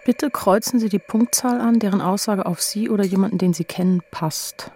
Bitte kreuzen Sie die Punktzahl an, deren Aussage auf Sie oder jemanden, den Sie kennen, passt.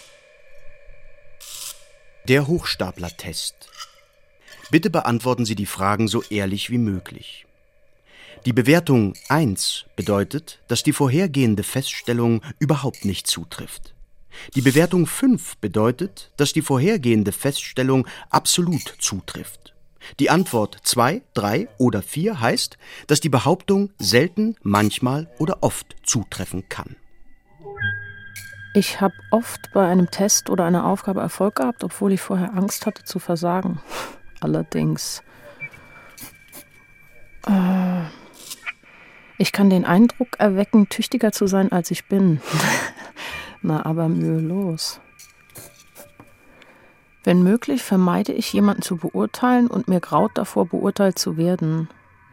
Der Hochstapler-Test. Bitte beantworten Sie die Fragen so ehrlich wie möglich. Die Bewertung 1 bedeutet, dass die vorhergehende Feststellung überhaupt nicht zutrifft. Die Bewertung 5 bedeutet, dass die vorhergehende Feststellung absolut zutrifft. Die Antwort 2, 3 oder 4 heißt, dass die Behauptung selten, manchmal oder oft zutreffen kann. Ich habe oft bei einem Test oder einer Aufgabe Erfolg gehabt, obwohl ich vorher Angst hatte zu versagen. Allerdings. Ich kann den Eindruck erwecken, tüchtiger zu sein, als ich bin. Na, aber mühelos. Wenn möglich, vermeide ich, jemanden zu beurteilen und mir graut davor, beurteilt zu werden.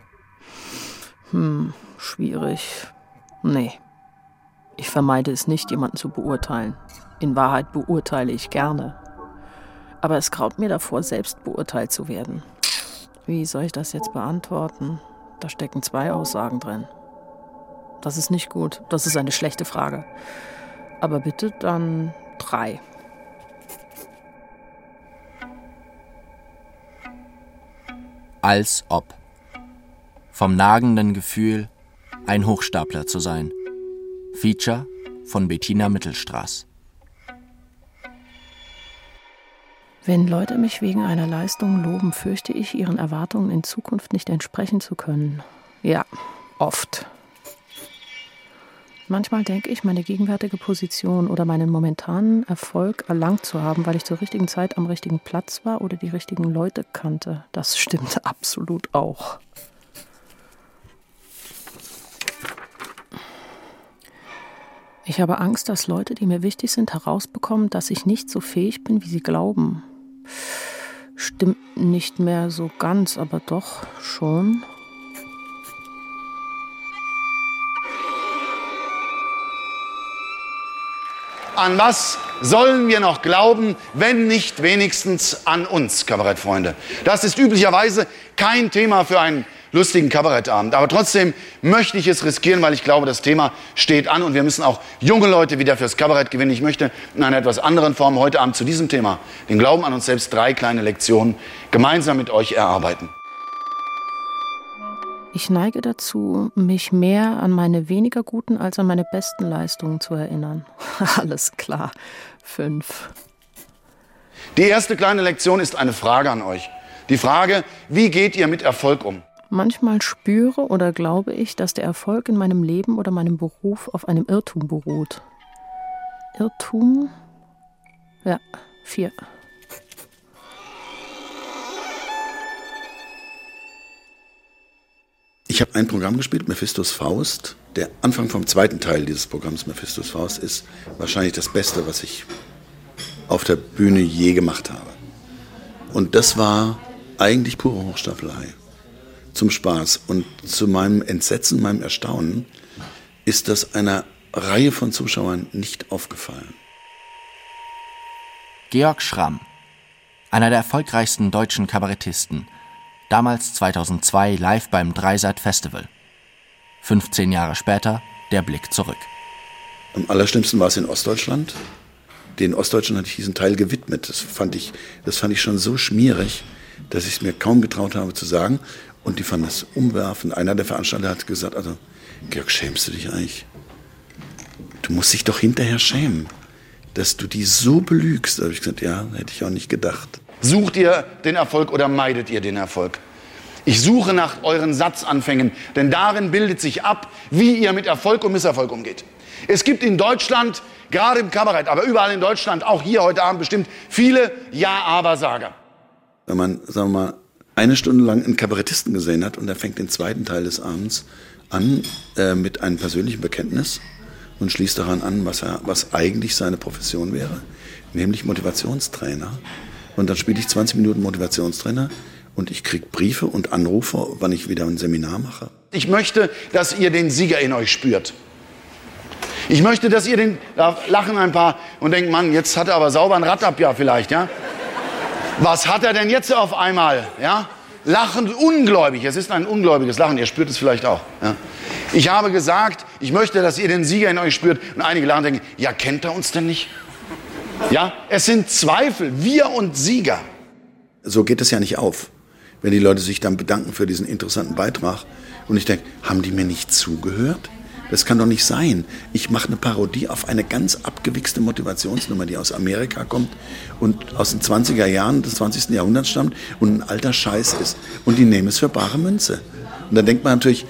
Schwierig. Nee. Ich vermeide es nicht, jemanden zu beurteilen. In Wahrheit beurteile ich gerne. Aber es graut mir davor, selbst beurteilt zu werden. Wie soll ich das jetzt beantworten? Da stecken 2 Aussagen drin. Das ist nicht gut. Das ist eine schlechte Frage. Aber bitte dann 3. Als ob. Vom nagenden Gefühl, ein Hochstapler zu sein. Feature von Bettina Mittelstraß. Wenn Leute mich wegen einer Leistung loben, fürchte ich, ihren Erwartungen in Zukunft nicht entsprechen zu können. Ja, oft. Manchmal denke ich, meine gegenwärtige Position oder meinen momentanen Erfolg erlangt zu haben, weil ich zur richtigen Zeit am richtigen Platz war oder die richtigen Leute kannte. Das stimmt absolut auch. Ich habe Angst, dass Leute, die mir wichtig sind, herausbekommen, dass ich nicht so fähig bin, wie sie glauben. Stimmt nicht mehr so ganz, aber doch schon. An was sollen wir noch glauben, wenn nicht wenigstens an uns, Kabarettfreunde? Das ist üblicherweise kein Thema für einen lustigen Kabarettabend. Aber trotzdem möchte ich es riskieren, weil ich glaube, das Thema steht an und wir müssen auch junge Leute wieder fürs Kabarett gewinnen. Ich möchte in einer etwas anderen Form heute Abend zu diesem Thema, den Glauben an uns selbst, 3 kleine Lektionen gemeinsam mit euch erarbeiten. Ich neige dazu, mich mehr an meine weniger guten als an meine besten Leistungen zu erinnern. Alles klar. 5. Die erste kleine Lektion ist eine Frage an euch. Die Frage, wie geht ihr mit Erfolg um? Manchmal spüre oder glaube ich, dass der Erfolg in meinem Leben oder meinem Beruf auf einem Irrtum beruht. Irrtum? Ja, 4. Ich habe ein Programm gespielt, Mephistos Faust. Der Anfang vom 2. Teil dieses Programms, Mephistos Faust, ist wahrscheinlich das Beste, was ich auf der Bühne je gemacht habe. Und das war eigentlich pure Hochstapelei. Zum Spaß. Und zu meinem Entsetzen, meinem Erstaunen, ist das einer Reihe von Zuschauern nicht aufgefallen. Georg Schramm, einer der erfolgreichsten deutschen Kabarettisten, damals 2002 live beim Dreisat Festival. 15 Jahre später der Blick zurück. Am allerschlimmsten war es in Ostdeutschland. Den Ostdeutschen hatte ich diesen Teil gewidmet. Das fand ich schon so schmierig, dass ich es mir kaum getraut habe zu sagen. Und die fanden das umwerfend. Einer der Veranstalter hat gesagt, also Georg, schämst du dich eigentlich? Du musst dich doch hinterher schämen, dass du die so belügst. Da habe ich gesagt, ja, hätte ich auch nicht gedacht. Sucht ihr den Erfolg oder meidet ihr den Erfolg? Ich suche nach euren Satzanfängen, denn darin bildet sich ab, wie ihr mit Erfolg und Misserfolg umgeht. Es gibt in Deutschland, gerade im Kabarett, aber überall in Deutschland, auch hier heute Abend bestimmt, viele Ja-Aber-Sager. Wenn man, sagen wir mal, 1 Stunde lang einen Kabarettisten gesehen hat und er fängt den 2. Teil des Abends an mit einem persönlichen Bekenntnis und schließt daran an, was eigentlich seine Profession wäre, nämlich Motivationstrainer. Und dann spiele ich 20 Minuten Motivationstrainer und ich kriege Briefe und Anrufe, wann ich wieder ein Seminar mache. Ich möchte, dass ihr den Sieger in euch spürt. Ich möchte, dass ihr da lachen ein paar und denken, Mann, jetzt hat er aber sauber ein Rad ab, ja vielleicht, ja? Was hat er denn jetzt auf einmal, ja? Lachen, ungläubig, es ist ein ungläubiges Lachen, ihr spürt es vielleicht auch, ja? Ich habe gesagt, ich möchte, dass ihr den Sieger in euch spürt. Und einige lachen und denken, ja, kennt er uns denn nicht? Ja, es sind Zweifel, wir und Sieger. So geht es ja nicht auf, wenn die Leute sich dann bedanken für diesen interessanten Beitrag. Und ich denke, haben die mir nicht zugehört? Das kann doch nicht sein. Ich mache eine Parodie auf eine ganz abgewichste Motivationsnummer, die aus Amerika kommt und aus den 20er Jahren des 20. Jahrhunderts stammt und ein alter Scheiß ist. Und die nehmen es für bare Münze. Und dann denkt man natürlich,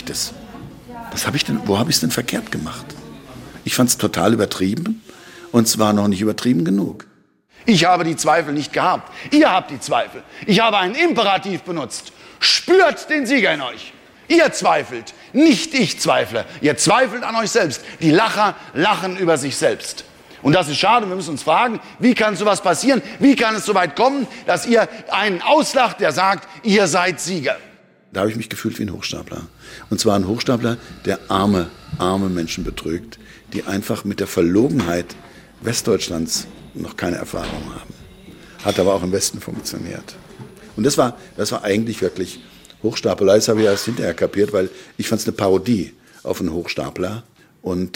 wo habe ich es denn verkehrt gemacht? Ich fand es total übertrieben und zwar noch nicht übertrieben genug. Ich habe die Zweifel nicht gehabt. Ihr habt die Zweifel. Ich habe einen Imperativ benutzt. Spürt den Sieger in euch. Ihr zweifelt, nicht ich zweifle. Ihr zweifelt an euch selbst. Die Lacher lachen über sich selbst. Und das ist schade. Wir müssen uns fragen, wie kann sowas passieren? Wie kann es so weit kommen, dass ihr einen auslacht, der sagt, ihr seid Sieger? Da habe ich mich gefühlt wie ein Hochstapler. Und zwar ein Hochstapler, der arme Menschen betrügt, die einfach mit der Verlogenheit Westdeutschlands noch keine Erfahrung haben. Hat aber auch im Westen funktioniert. Und das war eigentlich wirklich Hochstapler. Das habe ich erst hinterher kapiert, weil ich fand es eine Parodie auf einen Hochstapler. Und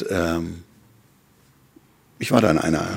ich war dann einer.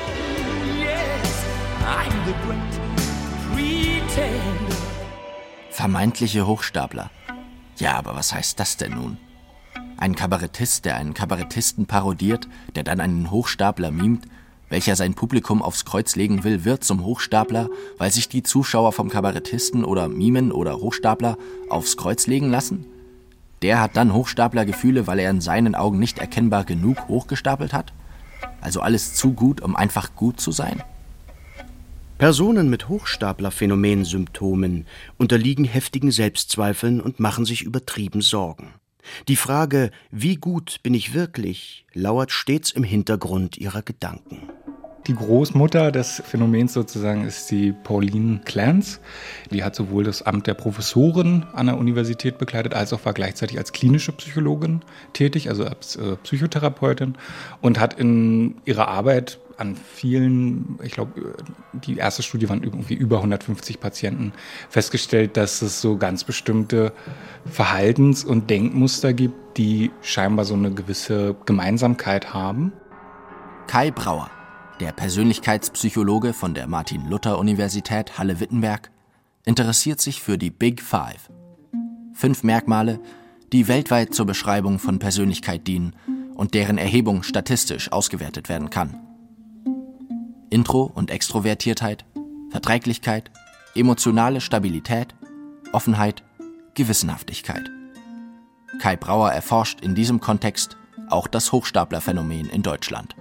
Vermeintliche Hochstapler. Ja, aber was heißt das denn nun? Ein Kabarettist, der einen Kabarettisten parodiert, der dann einen Hochstapler mimt, welcher sein Publikum aufs Kreuz legen will, wird zum Hochstapler, weil sich die Zuschauer vom Kabarettisten oder Mimen oder Hochstapler aufs Kreuz legen lassen? Der hat dann Hochstaplergefühle, weil er in seinen Augen nicht erkennbar genug hochgestapelt hat? Also alles zu gut, um einfach gut zu sein? Personen mit Hochstapler-Phänomensymptomen unterliegen heftigen Selbstzweifeln und machen sich übertrieben Sorgen. Die Frage, wie gut bin ich wirklich, lauert stets im Hintergrund ihrer Gedanken. Die Großmutter des Phänomens sozusagen ist die Pauline Clance. Die hat sowohl das Amt der Professorin an der Universität bekleidet, als auch war gleichzeitig als klinische Psychologin tätig, also als Psychotherapeutin, und hat in ihrer Arbeit an vielen, ich glaube, die erste Studie waren irgendwie über 150 Patienten, festgestellt, dass es so ganz bestimmte Verhaltens- und Denkmuster gibt, die scheinbar so eine gewisse Gemeinsamkeit haben. Kai Brauer, der Persönlichkeitspsychologe von der Martin-Luther-Universität Halle-Wittenberg, interessiert sich für die Big Five. 5 Merkmale, die weltweit zur Beschreibung von Persönlichkeit dienen und deren Erhebung statistisch ausgewertet werden kann. Intro- und Extrovertiertheit, Verträglichkeit, emotionale Stabilität, Offenheit, Gewissenhaftigkeit. Kai Brauer erforscht in diesem Kontext auch das Hochstaplerphänomen in Deutschland.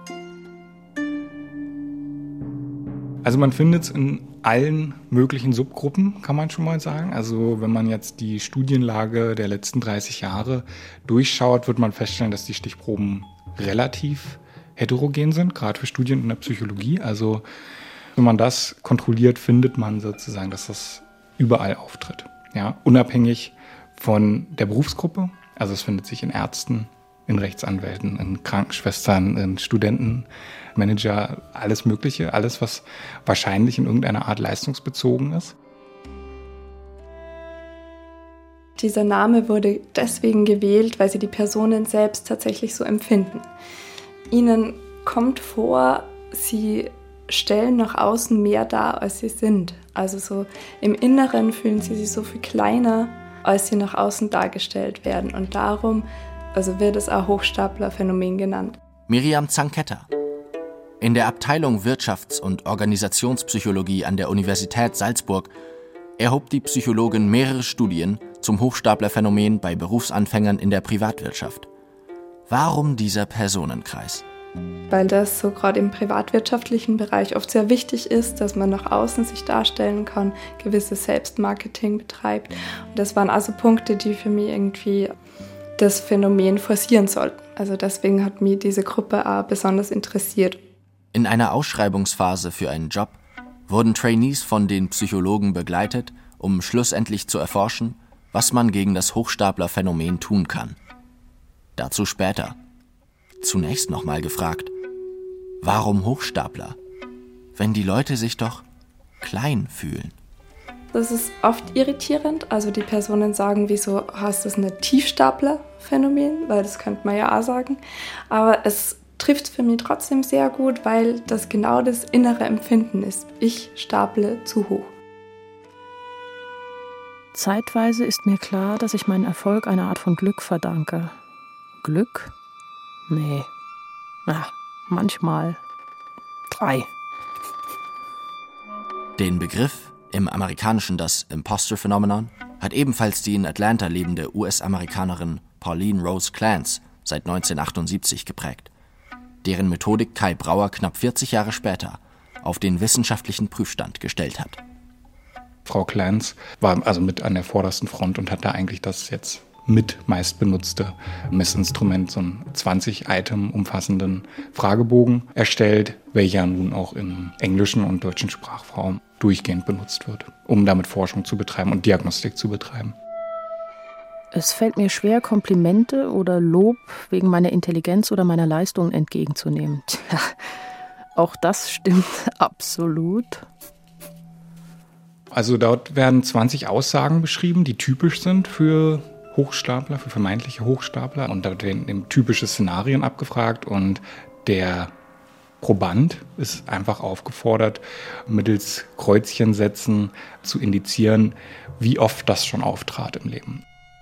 Also man findet es in allen möglichen Subgruppen, kann man schon mal sagen. Also wenn man jetzt die Studienlage der letzten 30 Jahre durchschaut, wird man feststellen, dass die Stichproben relativ heterogen sind, gerade für Studien in der Psychologie. Also wenn man das kontrolliert, findet man sozusagen, dass das überall auftritt. Ja, unabhängig von der Berufsgruppe. Also es findet sich in Ärzten, in Rechtsanwälten, in Krankenschwestern, in Studenten, Manager, alles Mögliche, alles, was wahrscheinlich in irgendeiner Art leistungsbezogen ist. Dieser Name wurde deswegen gewählt, weil sie die Personen selbst tatsächlich so empfinden. Ihnen kommt vor, sie stellen nach außen mehr dar, als sie sind. Also so im Inneren fühlen sie sich so viel kleiner, als sie nach außen dargestellt werden. Und darum wird es auch Hochstaplerphänomen genannt. Miriam Zanketter. In der Abteilung Wirtschafts- und Organisationspsychologie an der Universität Salzburg erhob die Psychologin mehrere Studien zum Hochstaplerphänomen bei Berufsanfängern in der Privatwirtschaft. Warum dieser Personenkreis? Weil das so gerade im privatwirtschaftlichen Bereich oft sehr wichtig ist, dass man nach außen sich darstellen kann, gewisses Selbstmarketing betreibt. Und das waren also Punkte, die für mich irgendwie das Phänomen forcieren sollten. Also deswegen hat mich diese Gruppe auch besonders interessiert. In einer Ausschreibungsphase für einen Job wurden Trainees von den Psychologen begleitet, um schlussendlich zu erforschen, was man gegen das Hochstaplerphänomen tun kann. Dazu später. Zunächst nochmal gefragt, warum Hochstapler, wenn die Leute sich doch klein fühlen? Das ist oft irritierend. Also die Personen sagen, wieso hast du ein Tiefstapler-Phänomen? Weil das könnte man ja auch sagen. Aber es trifft für mich trotzdem sehr gut, weil das genau das innere Empfinden ist. Ich staple zu hoch. Zeitweise ist mir klar, dass ich meinen Erfolg einer Art von Glück verdanke. Glück? Nee. Manchmal. 3. Den Begriff, im Amerikanischen das Imposter-Phänomenon, hat ebenfalls die in Atlanta lebende US-Amerikanerin Pauline Rose Clance seit 1978 geprägt, deren Methodik Kai Brauer knapp 40 Jahre später auf den wissenschaftlichen Prüfstand gestellt hat. Frau Clance war also mit an der vordersten Front und hat da eigentlich das jetzt mit meistbenutzte Messinstrument, so einen 20-Item umfassenden Fragebogen erstellt, welcher nun auch im englischen und deutschen Sprachraum durchgehend benutzt wird, um damit Forschung zu betreiben und Diagnostik zu betreiben. Es fällt mir schwer, Komplimente oder Lob wegen meiner Intelligenz oder meiner Leistungen entgegenzunehmen. Tja, auch das stimmt absolut. Also dort werden 20 Aussagen beschrieben, die typisch sind für Hochstapler, für vermeintliche Hochstapler. Und da werden typische Szenarien abgefragt und der Proband ist einfach aufgefordert, mittels Kreuzchensätzen zu indizieren, wie oft das schon auftrat im Leben.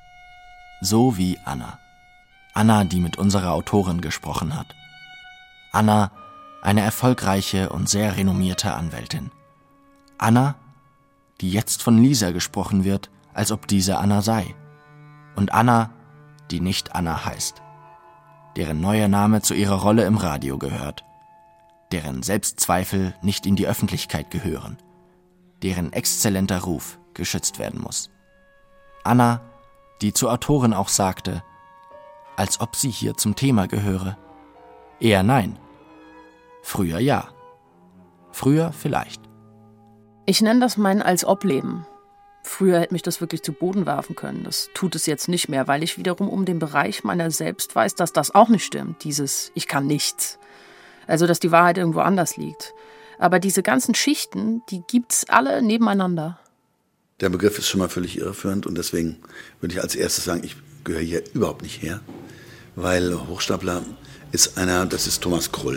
So wie Anna. Anna, die mit unserer Autorin gesprochen hat. Anna, eine erfolgreiche und sehr renommierte Anwältin. Anna, die jetzt von Lisa gesprochen wird, als ob diese Anna sei. Und Anna, die nicht Anna heißt, deren neuer Name zu ihrer Rolle im Radio gehört, deren Selbstzweifel nicht in die Öffentlichkeit gehören, deren exzellenter Ruf geschützt werden muss. Anna, die zur Autorin auch sagte, als ob sie hier zum Thema gehöre. Eher nein. Früher ja. Früher vielleicht. Ich nenne das mein Als-Ob-Leben. Früher hätte mich das wirklich zu Boden werfen können. Das tut es jetzt nicht mehr, weil ich wiederum um den Bereich meiner selbst weiß, dass das auch nicht stimmt. Dieses Ich kann nichts. Also, dass die Wahrheit irgendwo anders liegt. Aber diese ganzen Schichten, die gibt's alle nebeneinander. Der Begriff ist schon mal völlig irreführend und deswegen würde ich als erstes sagen, ich gehöre hier überhaupt nicht her, weil Hochstapler ist einer, das ist Thomas Krull.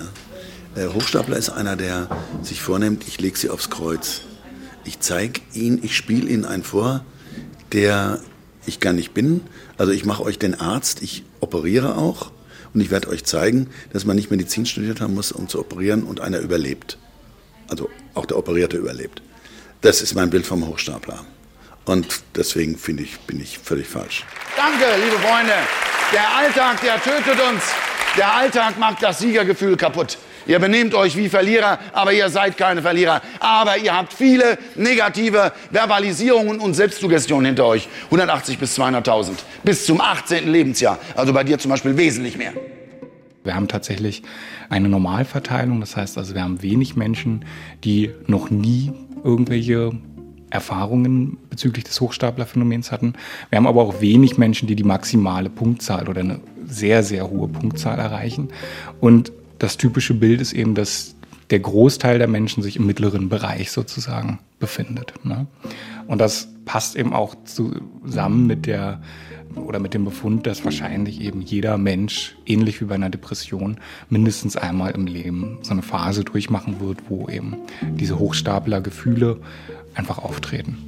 Ja. Hochstapler ist einer, der sich vornimmt, ich lege sie aufs Kreuz. Ich zeige ihn, ich spiele ihnen einen vor, der ich gar nicht bin. Also ich mache euch den Arzt, ich operiere auch und ich werde euch zeigen, dass man nicht Medizin studiert haben muss, um zu operieren und einer überlebt. Also auch der Operierte überlebt. Das ist mein Bild vom Hochstapler. Und deswegen bin ich völlig falsch. Danke, liebe Freunde. Der Alltag, der tötet uns. Der Alltag macht das Siegergefühl kaputt. Ihr benehmt euch wie Verlierer, aber ihr seid keine Verlierer. Aber ihr habt viele negative Verbalisierungen und Selbstsuggestionen hinter euch. 180 bis 200.000. Bis zum 18. Lebensjahr. Also bei dir zum Beispiel wesentlich mehr. Wir haben tatsächlich eine Normalverteilung. Das heißt also, wir haben wenig Menschen, die noch nie irgendwelche Erfahrungen bezüglich des Hochstaplerphänomens hatten. Wir haben aber auch wenig Menschen, die die maximale Punktzahl oder eine sehr, sehr hohe Punktzahl erreichen. Und das typische Bild ist eben, dass der Großteil der Menschen sich im mittleren Bereich sozusagen befindet. Ne? Und das passt eben auch zusammen mit dem Befund, dass wahrscheinlich eben jeder Mensch, ähnlich wie bei einer Depression, mindestens einmal im Leben so eine Phase durchmachen wird, wo eben diese Hochstapler-Gefühle einfach auftreten.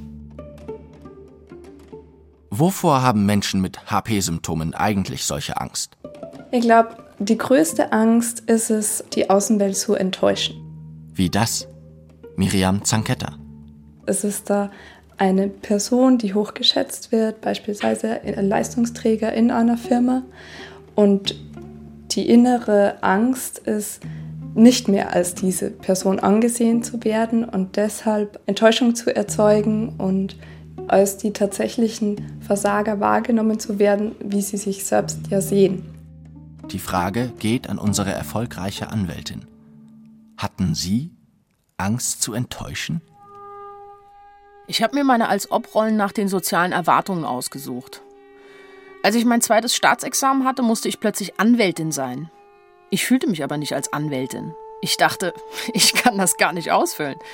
Wovor haben Menschen mit HP-Symptomen eigentlich solche Angst? Ich glaube, die größte Angst ist es, die Außenwelt zu enttäuschen. Wie das? Miriam Zanketta. Es ist da eine Person, die hochgeschätzt wird, beispielsweise ein Leistungsträger in einer Firma. Und die innere Angst ist, nicht mehr als diese Person angesehen zu werden und deshalb Enttäuschung zu erzeugen und als die tatsächlichen Versager wahrgenommen zu werden, wie sie sich selbst ja sehen. Die Frage geht an unsere erfolgreiche Anwältin. Hatten Sie Angst zu enttäuschen? Ich habe mir meine Als-Ob-Rollen nach den sozialen Erwartungen ausgesucht. Als ich mein 2. Staatsexamen hatte, musste ich plötzlich Anwältin sein. Ich fühlte mich aber nicht als Anwältin. Ich dachte, ich kann das gar nicht ausfüllen.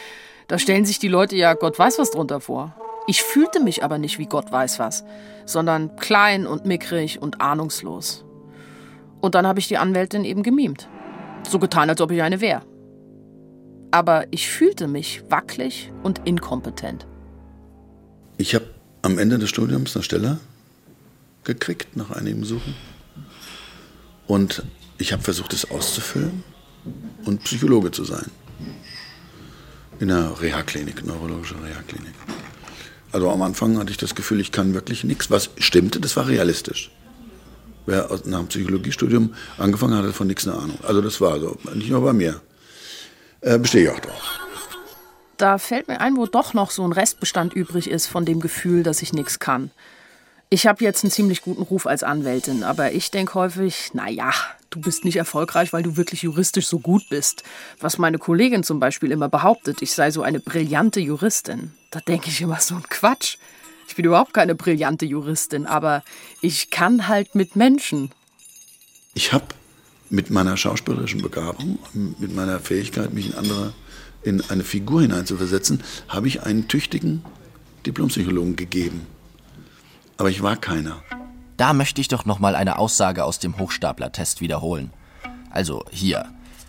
Da stellen sich die Leute ja Gott weiß was drunter vor. Ich fühlte mich aber nicht wie Gott weiß was, sondern klein und mickrig und ahnungslos. Und dann habe ich die Anwältin eben gemimt. So getan, als ob ich eine wäre. Aber ich fühlte mich wackelig und inkompetent. Ich habe am Ende des Studiums eine Stelle gekriegt, nach einigem Suchen. Und ich habe versucht, es auszufüllen und Psychologe zu sein. In einer Reha-Klinik, neurologische Reha-Klinik. Also am Anfang hatte ich das Gefühl, ich kann wirklich nichts. Was stimmte, das war realistisch. Wer nach dem Psychologiestudium angefangen hat, hat von nichts eine Ahnung. Also das war so, nicht nur bei mir. Bestehe ich auch drauf. Da fällt mir ein, wo doch noch so ein Restbestand übrig ist von dem Gefühl, dass ich nichts kann. Ich habe jetzt einen ziemlich guten Ruf als Anwältin, aber ich denke häufig, naja, du bist nicht erfolgreich, weil du wirklich juristisch so gut bist. Was meine Kollegin zum Beispiel immer behauptet, ich sei so eine brillante Juristin. Da denke ich immer, so ein Quatsch. Ich bin überhaupt keine brillante Juristin, aber ich kann halt mit Menschen. Ich habe mit meiner schauspielerischen Begabung, mit meiner Fähigkeit, mich in eine Figur hineinzuversetzen, habe ich einen tüchtigen Diplompsychologen gegeben. Aber ich war keiner. Da möchte ich doch noch mal eine Aussage aus dem Hochstapler-Test wiederholen. Also hier.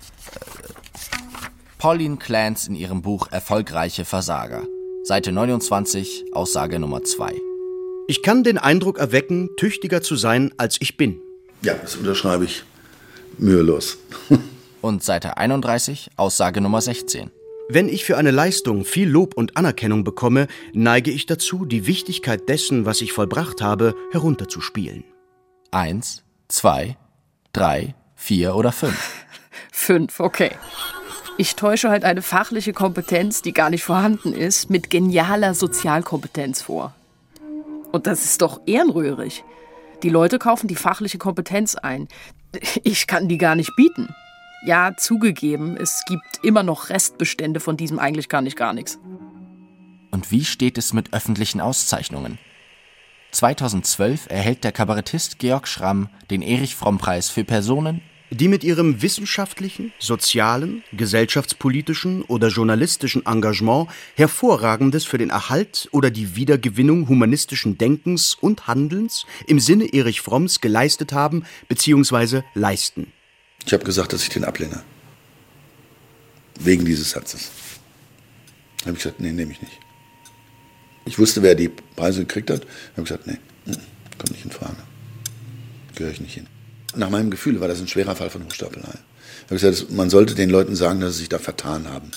Pauline Clance in ihrem Buch Erfolgreiche Versager. Seite 29, Aussage Nummer 2. Ich kann den Eindruck erwecken, tüchtiger zu sein, als ich bin. Ja, das unterschreibe ich mühelos. Und Seite 31, Aussage Nummer 16. Wenn ich für eine Leistung viel Lob und Anerkennung bekomme, neige ich dazu, die Wichtigkeit dessen, was ich vollbracht habe, herunterzuspielen. 1, 2, 3, 4 oder 5? 5, okay. Ich täusche halt eine fachliche Kompetenz, die gar nicht vorhanden ist, mit genialer Sozialkompetenz vor. Und das ist doch ehrenrührig. Die Leute kaufen die fachliche Kompetenz ein. Ich kann die gar nicht bieten. Ja, zugegeben, es gibt immer noch Restbestände von diesem eigentlich kann ich gar nichts. Und wie steht es mit öffentlichen Auszeichnungen? 2012 erhält der Kabarettist Georg Schramm den Erich-Fromm-Preis für Personen, die mit ihrem wissenschaftlichen, sozialen, gesellschaftspolitischen oder journalistischen Engagement Hervorragendes für den Erhalt oder die Wiedergewinnung humanistischen Denkens und Handelns im Sinne Erich Fromms geleistet haben bzw. leisten. Ich habe gesagt, dass ich den ablehne. Wegen dieses Satzes. Da habe ich gesagt, nee, nehme ich nicht. Ich wusste, wer die Preise gekriegt hat. Da habe ich gesagt, nee, kommt nicht in Frage. Gehöre ich nicht hin. Nach meinem Gefühl war das ein schwerer Fall von Hochstapelei. Ich habe gesagt, man sollte den Leuten sagen, dass sie sich da vertan haben.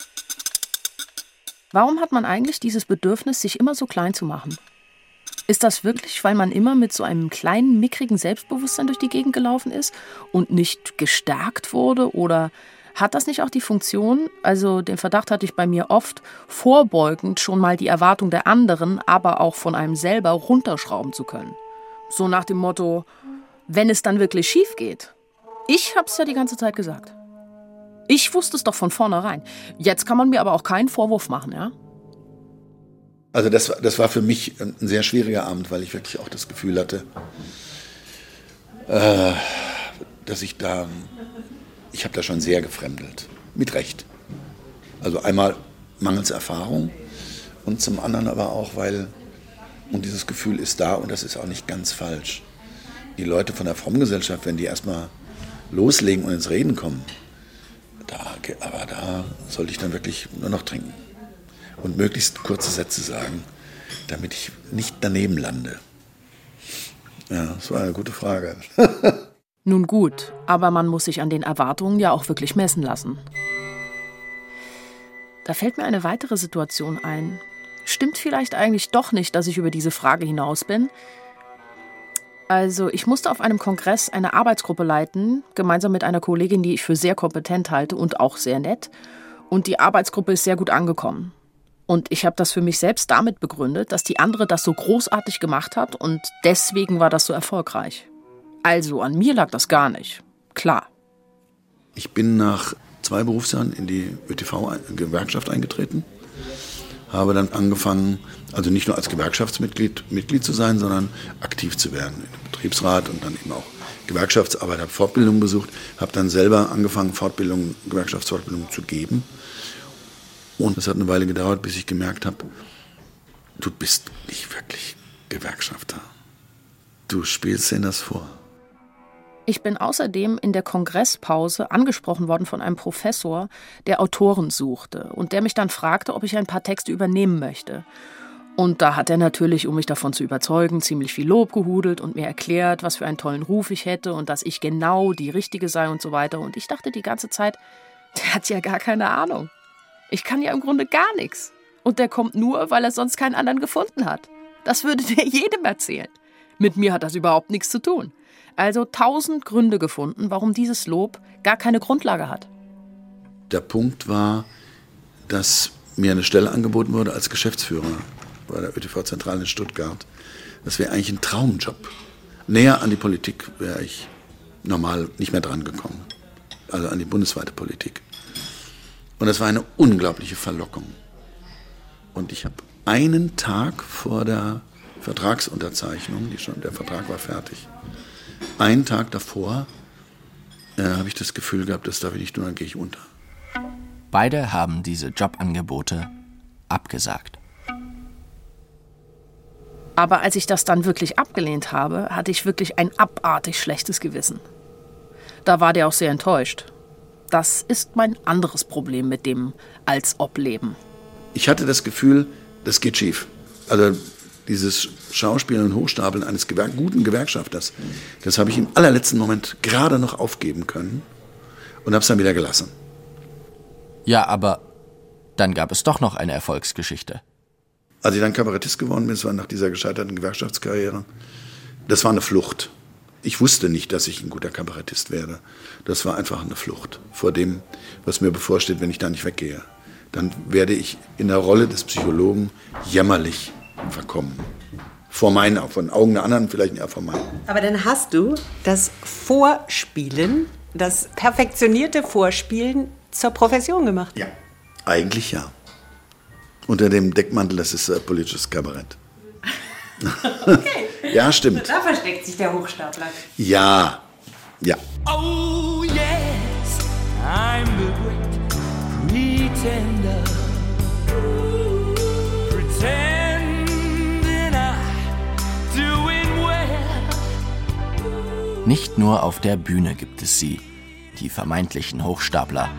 Warum hat man eigentlich dieses Bedürfnis, sich immer so klein zu machen? Ist das wirklich, weil man immer mit so einem kleinen, mickrigen Selbstbewusstsein durch die Gegend gelaufen ist und nicht gestärkt wurde? Oder hat das nicht auch die Funktion, also den Verdacht hatte ich bei mir oft, vorbeugend schon mal die Erwartung der anderen, aber auch von einem selber runterschrauben zu können? So nach dem Motto, wenn es dann wirklich schief geht. Ich hab's ja die ganze Zeit gesagt. Ich wusste es doch von vornherein. Jetzt kann man mir aber auch keinen Vorwurf machen, ja? Also das war für mich ein sehr schwieriger Abend, weil ich wirklich auch das Gefühl hatte, dass ich habe da schon sehr gefremdelt. Mit Recht. Also einmal mangels Erfahrung und zum anderen aber auch, und dieses Gefühl ist da und das ist auch nicht ganz falsch. Die Leute von der Fromm-Gesellschaft, wenn die erstmal loslegen und ins Reden kommen, da sollte ich dann wirklich nur noch trinken. Und möglichst kurze Sätze sagen, damit ich nicht daneben lande. Ja, das war eine gute Frage. Nun gut, aber man muss sich an den Erwartungen ja auch wirklich messen lassen. Da fällt mir eine weitere Situation ein. Stimmt vielleicht eigentlich doch nicht, dass ich über diese Frage hinaus bin? Also, ich musste auf einem Kongress eine Arbeitsgruppe leiten, gemeinsam mit einer Kollegin, die ich für sehr kompetent halte und auch sehr nett. Und die Arbeitsgruppe ist sehr gut angekommen. Und ich habe das für mich selbst damit begründet, dass die andere das so großartig gemacht hat und deswegen war das so erfolgreich. Also an mir lag das gar nicht. Klar. Ich bin nach 2 Berufsjahren in die ÖTV-Gewerkschaft eingetreten, habe dann angefangen, also nicht nur als Gewerkschaftsmitglied zu sein, sondern aktiv zu werden im Betriebsrat und dann eben auch Gewerkschaftsarbeit, habe Fortbildungen besucht, habe dann selber angefangen, Gewerkschaftsfortbildungen zu geben. Und es hat eine Weile gedauert, bis ich gemerkt habe, du bist nicht wirklich Gewerkschafter. Du spielst denen das vor. Ich bin außerdem in der Kongresspause angesprochen worden von einem Professor, der Autoren suchte und der mich dann fragte, ob ich ein paar Texte übernehmen möchte. Und da hat er natürlich, um mich davon zu überzeugen, ziemlich viel Lob gehudelt und mir erklärt, was für einen tollen Ruf ich hätte und dass ich genau die Richtige sei und so weiter. Und ich dachte die ganze Zeit, der hat ja gar keine Ahnung. Ich kann ja im Grunde gar nichts. Und der kommt nur, weil er sonst keinen anderen gefunden hat. Das würde der jedem erzählen. Mit mir hat das überhaupt nichts zu tun. Also 1000 Gründe gefunden, warum dieses Lob gar keine Grundlage hat. Der Punkt war, dass mir eine Stelle angeboten wurde als Geschäftsführer bei der ÖTV-Zentrale in Stuttgart. Das wäre eigentlich ein Traumjob. Näher an die Politik wäre ich normal nicht mehr dran gekommen. Also an die bundesweite Politik. Und das war eine unglaubliche Verlockung. Und ich habe einen Tag vor der Vertragsunterzeichnung, der Vertrag war fertig, einen Tag davor habe ich das Gefühl gehabt, das darf ich nicht tun, dann gehe ich unter. Beide haben diese Jobangebote abgesagt. Aber als ich das dann wirklich abgelehnt habe, hatte ich wirklich ein abartig schlechtes Gewissen. Da war der auch sehr enttäuscht. Das ist mein anderes Problem mit dem Als-Ob-Leben. Ich hatte das Gefühl, das geht schief. Also dieses Schauspielen und Hochstapeln eines guten Gewerkschafters, das habe ich im allerletzten Moment gerade noch aufgeben können und habe es dann wieder gelassen. Ja, aber dann gab es doch noch eine Erfolgsgeschichte. Als ich dann Kabarettist geworden bin, das war nach dieser gescheiterten Gewerkschaftskarriere, das war eine Flucht. Ich wusste nicht, dass ich ein guter Kabarettist werde. Das war einfach eine Flucht vor dem, was mir bevorsteht, wenn ich da nicht weggehe. Dann werde ich in der Rolle des Psychologen jämmerlich verkommen. Vor meinen, auch von Augen der anderen, vielleicht eher vor meinen. Aber dann hast du das Vorspielen, das perfektionierte Vorspielen zur Profession gemacht. Ja, eigentlich ja. Unter dem Deckmantel, das ist politisches Kabarett. Okay. Ja, stimmt. Da versteckt sich der Hochstapler. Ja, ja. Oh yes, I'm the great pretender. Pretending I'm doing well. Nicht nur auf der Bühne gibt es sie, die vermeintlichen Hochstapler.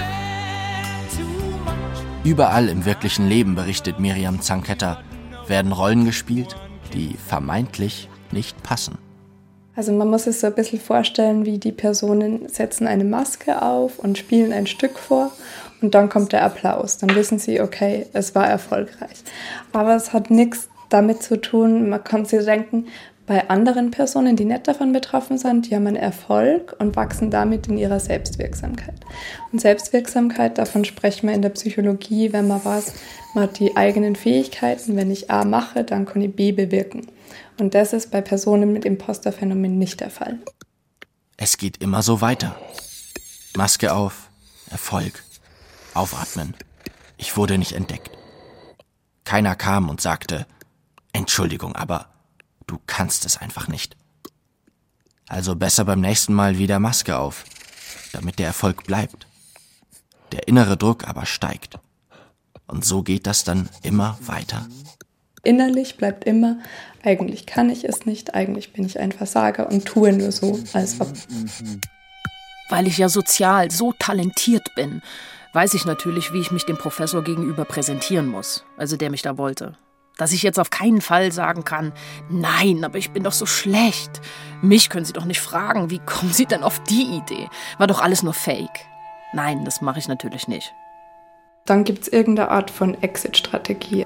Überall im wirklichen Leben, berichtet Miriam Zanketter, werden Rollen gespielt, die vermeintlich nicht passen. Also man muss es so ein bisschen vorstellen, wie die Personen setzen eine Maske auf und spielen ein Stück vor und dann kommt der Applaus. Dann wissen sie, okay, es war erfolgreich. Aber es hat nichts damit zu tun, man kann sich denken, bei anderen Personen, die nicht davon betroffen sind, die haben einen Erfolg und wachsen damit in ihrer Selbstwirksamkeit. Und Selbstwirksamkeit, davon sprechen wir in der Psychologie, wenn man weiß, man hat die eigenen Fähigkeiten, wenn ich A mache, dann kann ich B bewirken. Und das ist bei Personen mit Imposterphänomen nicht der Fall. Es geht immer so weiter. Maske auf, Erfolg, aufatmen. Ich wurde nicht entdeckt. Keiner kam und sagte, Entschuldigung, aber du kannst es einfach nicht. Also besser beim nächsten Mal wieder Maske auf, damit der Erfolg bleibt. Der innere Druck aber steigt. Und so geht das dann immer weiter. Innerlich bleibt immer, eigentlich kann ich es nicht, eigentlich bin ich ein Versager und tue nur so, als ob. Weil ich ja sozial so talentiert bin, weiß ich natürlich, wie ich mich dem Professor gegenüber präsentieren muss, also der mich da wollte. Dass ich jetzt auf keinen Fall sagen kann, nein, aber ich bin doch so schlecht. Mich können Sie doch nicht fragen, wie kommen Sie denn auf die Idee? War doch alles nur Fake. Nein, das mache ich natürlich nicht. Dann gibt es irgendeine Art von Exit-Strategie.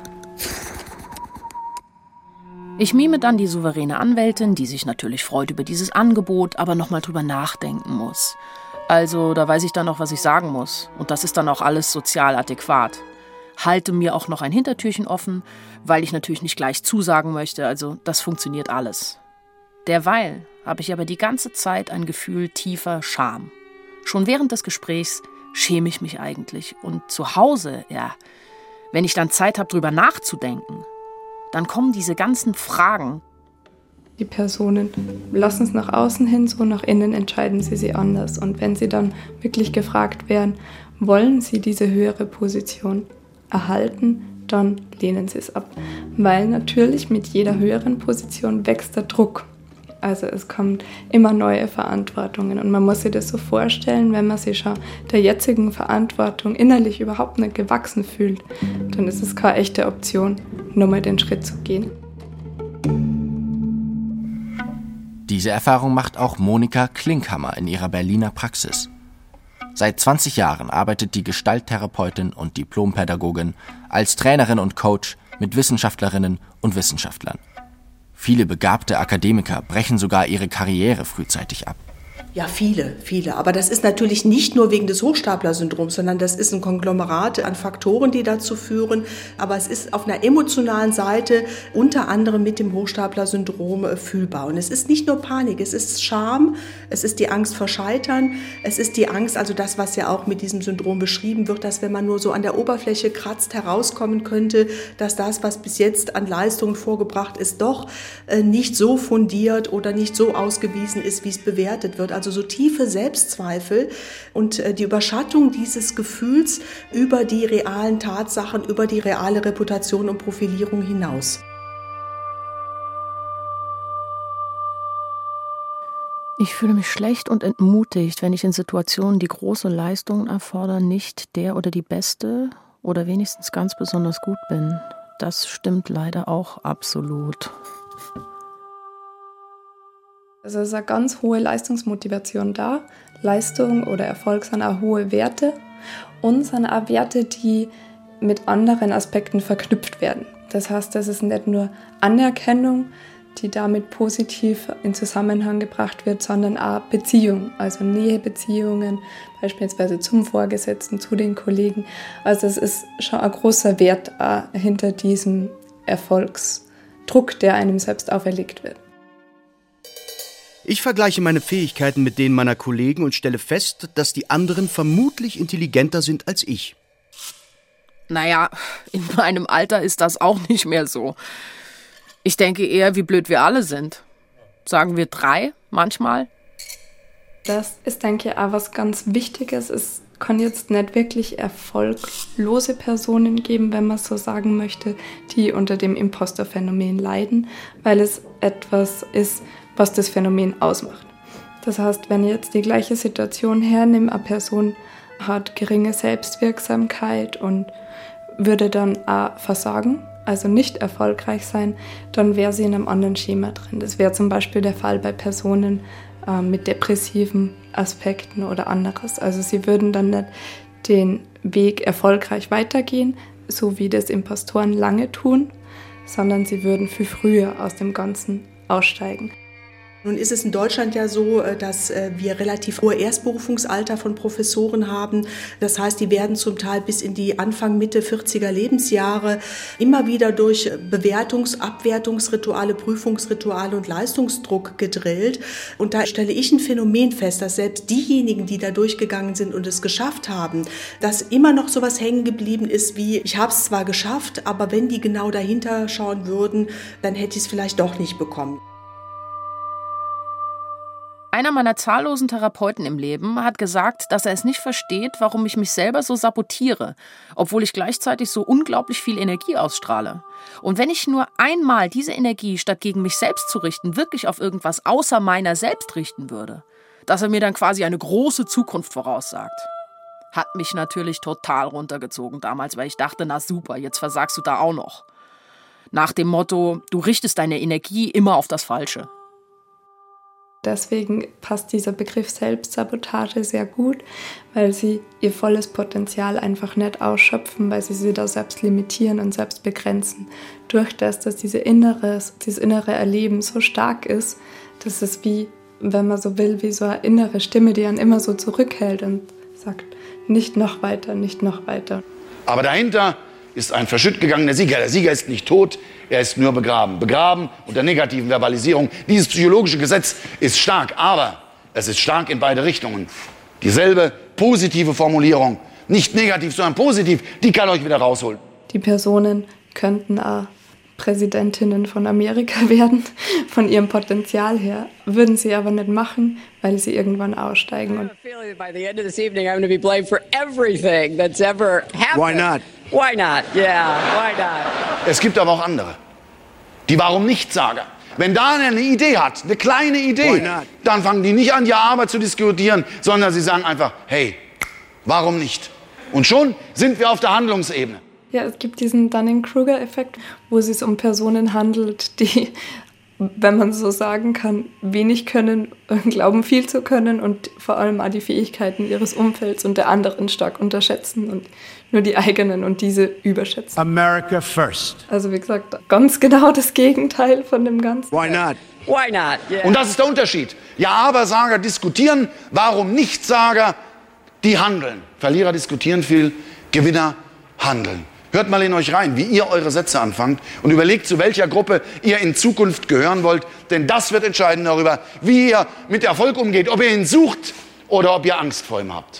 Ich mime dann die souveräne Anwältin, die sich natürlich freut über dieses Angebot, aber nochmal drüber nachdenken muss. Also, da weiß ich dann noch, was ich sagen muss. Und das ist dann auch alles sozial adäquat. Halte mir auch noch ein Hintertürchen offen, weil ich natürlich nicht gleich zusagen möchte. Also, das funktioniert alles. Derweil habe ich aber die ganze Zeit ein Gefühl tiefer Scham. Schon während des Gesprächs schäme ich mich eigentlich. Und zu Hause, ja, wenn ich dann Zeit habe, drüber nachzudenken, dann kommen diese ganzen Fragen. Die Personen lassen es nach außen hin, so nach innen entscheiden sie anders. Und wenn sie dann wirklich gefragt werden, wollen sie diese höhere Position, erhalten, dann lehnen sie es ab. Weil natürlich mit jeder höheren Position wächst der Druck. Also es kommen immer neue Verantwortungen und man muss sich das so vorstellen, wenn man sich schon der jetzigen Verantwortung innerlich überhaupt nicht gewachsen fühlt, dann ist es keine echte Option, nur mal den Schritt zu gehen. Diese Erfahrung macht auch Monika Klinkhammer in ihrer Berliner Praxis. Seit 20 Jahren arbeitet die Gestalttherapeutin und Diplompädagogin als Trainerin und Coach mit Wissenschaftlerinnen und Wissenschaftlern. Viele begabte Akademiker brechen sogar ihre Karriere frühzeitig ab. Ja, viele. Aber das ist natürlich nicht nur wegen des Hochstapler-Syndroms, sondern das ist ein Konglomerat an Faktoren, die dazu führen. Aber es ist auf einer emotionalen Seite unter anderem mit dem Hochstapler-Syndrom fühlbar. Und es ist nicht nur Panik, es ist Scham, es ist die Angst vor Scheitern, es ist die Angst, also das, was ja auch mit diesem Syndrom beschrieben wird, dass wenn man nur so an der Oberfläche kratzt, herauskommen könnte, dass das, was bis jetzt an Leistungen vorgebracht ist, doch nicht so fundiert oder nicht so ausgewiesen ist, wie es bewertet wird. Also so tiefe Selbstzweifel und die Überschattung dieses Gefühls über die realen Tatsachen, über die reale Reputation und Profilierung hinaus. Ich fühle mich schlecht und entmutigt, wenn ich in Situationen, die große Leistungen erfordern, nicht der oder die Beste oder wenigstens ganz besonders gut bin. Das stimmt leider auch absolut. Also es ist eine ganz hohe Leistungsmotivation da. Leistung oder Erfolg sind auch hohe Werte und sind auch Werte, die mit anderen Aspekten verknüpft werden. Das heißt, das ist nicht nur Anerkennung, die damit positiv in Zusammenhang gebracht wird, sondern auch Beziehung, also Nähebeziehungen, beispielsweise zum Vorgesetzten, zu den Kollegen. Also es ist schon ein großer Wert hinter diesem Erfolgsdruck, der einem selbst auferlegt wird. Ich vergleiche meine Fähigkeiten mit denen meiner Kollegen und stelle fest, dass die anderen vermutlich intelligenter sind als ich. Naja, in meinem Alter ist das auch nicht mehr so. Ich denke eher, wie blöd wir alle sind. Sagen wir 3 manchmal? Das ist, denke ich, auch was ganz Wichtiges. Es kann jetzt nicht wirklich erfolglose Personen geben, wenn man so sagen möchte, die unter dem Imposterphänomen leiden, weil es etwas ist, was das Phänomen ausmacht. Das heißt, wenn ich jetzt die gleiche Situation hernehme, eine Person hat geringe Selbstwirksamkeit und würde dann auch versagen, also nicht erfolgreich sein, dann wäre sie in einem anderen Schema drin. Das wäre zum Beispiel der Fall bei Personen mit depressiven Aspekten oder anderes. Also sie würden dann nicht den Weg erfolgreich weitergehen, so wie das Impostoren lange tun, sondern sie würden viel früher aus dem Ganzen aussteigen. Nun ist es in Deutschland ja so, dass wir relativ hohe Erstberufungsalter von Professoren haben. Das heißt, die werden zum Teil bis in die Anfang, Mitte 40er Lebensjahre immer wieder durch Abwertungsrituale, Prüfungsrituale und Leistungsdruck gedrillt. Und da stelle ich ein Phänomen fest, dass selbst diejenigen, die da durchgegangen sind und es geschafft haben, dass immer noch sowas hängen geblieben ist wie, ich habe es zwar geschafft, aber wenn die genau dahinter schauen würden, dann hätte ich es vielleicht doch nicht bekommen. Einer meiner zahllosen Therapeuten im Leben hat gesagt, dass er es nicht versteht, warum ich mich selber so sabotiere, obwohl ich gleichzeitig so unglaublich viel Energie ausstrahle. Und wenn ich nur einmal diese Energie, statt gegen mich selbst zu richten, wirklich auf irgendwas außer meiner selbst richten würde, dass er mir dann quasi eine große Zukunft voraussagt. Hat mich natürlich total runtergezogen damals, weil ich dachte, na super, jetzt versagst du da auch noch. Nach dem Motto, du richtest deine Energie immer auf das Falsche. Deswegen passt dieser Begriff Selbstsabotage sehr gut, weil sie ihr volles Potenzial einfach nicht ausschöpfen, weil sie sich da selbst limitieren und selbst begrenzen. Durch das, dass dieses innere Erleben so stark ist, das ist wie, wenn man so will, wie so eine innere Stimme, die einen immer so zurückhält und sagt, nicht noch weiter, nicht noch weiter. Aber dahinter ist ein verschütt gegangener Sieger. Der Sieger ist nicht tot, er ist nur begraben. Begraben unter negativen Verbalisierung. Dieses psychologische Gesetz ist stark, aber es ist stark in beide Richtungen. Dieselbe positive Formulierung, nicht negativ, sondern positiv, die kann euch wieder rausholen. Die Personen könnten auch Präsidentinnen von Amerika werden, von ihrem Potenzial her, würden sie aber nicht machen, weil sie irgendwann aussteigen. Why not? Why not? Yeah, why not? Es gibt aber auch andere. Die Warum-nicht-Sager. Wenn da einer eine Idee hat, eine kleine Idee, dann fangen die nicht an, ja, aber zu diskutieren, sondern sie sagen einfach, hey, warum nicht? Und schon sind wir auf der Handlungsebene. Ja, es gibt diesen Dunning-Kruger-Effekt, wo es sich um Personen handelt, die, wenn man so sagen kann, wenig können, glauben viel zu können und vor allem auch die Fähigkeiten ihres Umfelds und der anderen stark unterschätzen und nur die eigenen und diese überschätzen. America first. Also wie gesagt, ganz genau das Gegenteil von dem Ganzen. Why not? Why not? Yeah. Und das ist der Unterschied. Ja-aber-Sager diskutieren, Warum-nicht-Sager, die handeln. Verlierer diskutieren viel, Gewinner handeln. Hört mal in euch rein, wie ihr eure Sätze anfangt und überlegt, zu welcher Gruppe ihr in Zukunft gehören wollt. Denn das wird entscheiden darüber, wie ihr mit Erfolg umgeht, ob ihr ihn sucht oder ob ihr Angst vor ihm habt.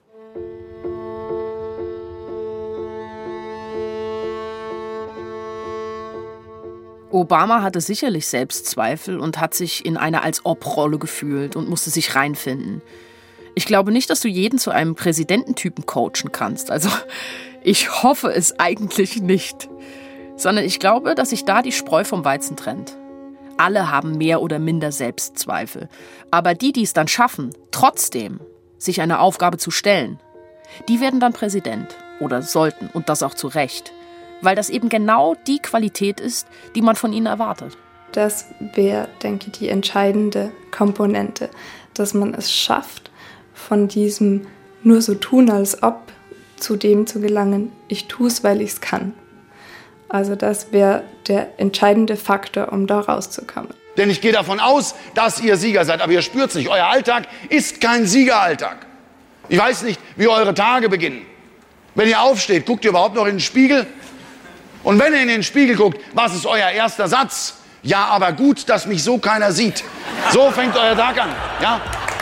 Obama hatte sicherlich Selbstzweifel und hat sich in einer Als-Ob-Rolle gefühlt und musste sich reinfinden. Ich glaube nicht, dass du jeden zu einem Präsidententypen coachen kannst. Also ich hoffe es eigentlich nicht. Sondern ich glaube, dass sich da die Spreu vom Weizen trennt. Alle haben mehr oder minder Selbstzweifel. Aber die es dann schaffen, trotzdem sich einer Aufgabe zu stellen, die werden dann Präsident oder sollten und das auch zu Recht. Weil das eben genau die Qualität ist, die man von ihnen erwartet. Das wäre, denke ich, die entscheidende Komponente, dass man es schafft, von diesem nur so tun, als ob, zu dem zu gelangen, ich tue es, weil ich es kann. Also das wäre der entscheidende Faktor, um da rauszukommen. Denn ich gehe davon aus, dass ihr Sieger seid, aber ihr spürt es nicht. Euer Alltag ist kein Siegeralltag. Ich weiß nicht, wie eure Tage beginnen. Wenn ihr aufsteht, guckt ihr überhaupt noch in den Spiegel? Und wenn ihr in den Spiegel guckt, was ist euer erster Satz? Ja, aber gut, dass mich so keiner sieht. So fängt euer Tag an, ja?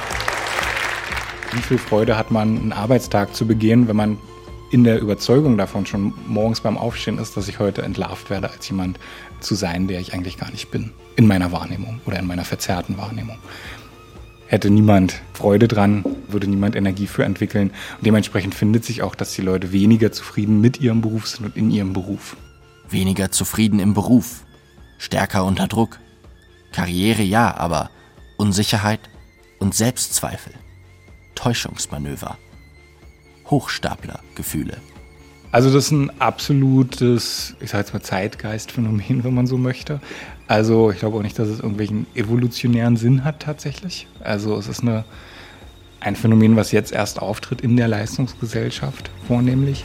Wie viel Freude hat man, einen Arbeitstag zu begehen, wenn man in der Überzeugung davon schon morgens beim Aufstehen ist, dass ich heute entlarvt werde, als jemand zu sein, der ich eigentlich gar nicht bin. In meiner Wahrnehmung oder in meiner verzerrten Wahrnehmung. Hätte niemand Freude dran, würde niemand Energie für entwickeln. Und dementsprechend findet sich auch, dass die Leute weniger zufrieden mit ihrem Beruf sind und in ihrem Beruf. Weniger zufrieden im Beruf, stärker unter Druck. Karriere ja, aber Unsicherheit und Selbstzweifel. Täuschungsmanöver. Hochstaplergefühle. Also das ist ein absolutes, ich sage jetzt mal Zeitgeistphänomen, wenn man so möchte. Also ich glaube auch nicht, dass es irgendwelchen evolutionären Sinn hat tatsächlich. Also es ist ein Phänomen, was jetzt erst auftritt in der Leistungsgesellschaft vornehmlich.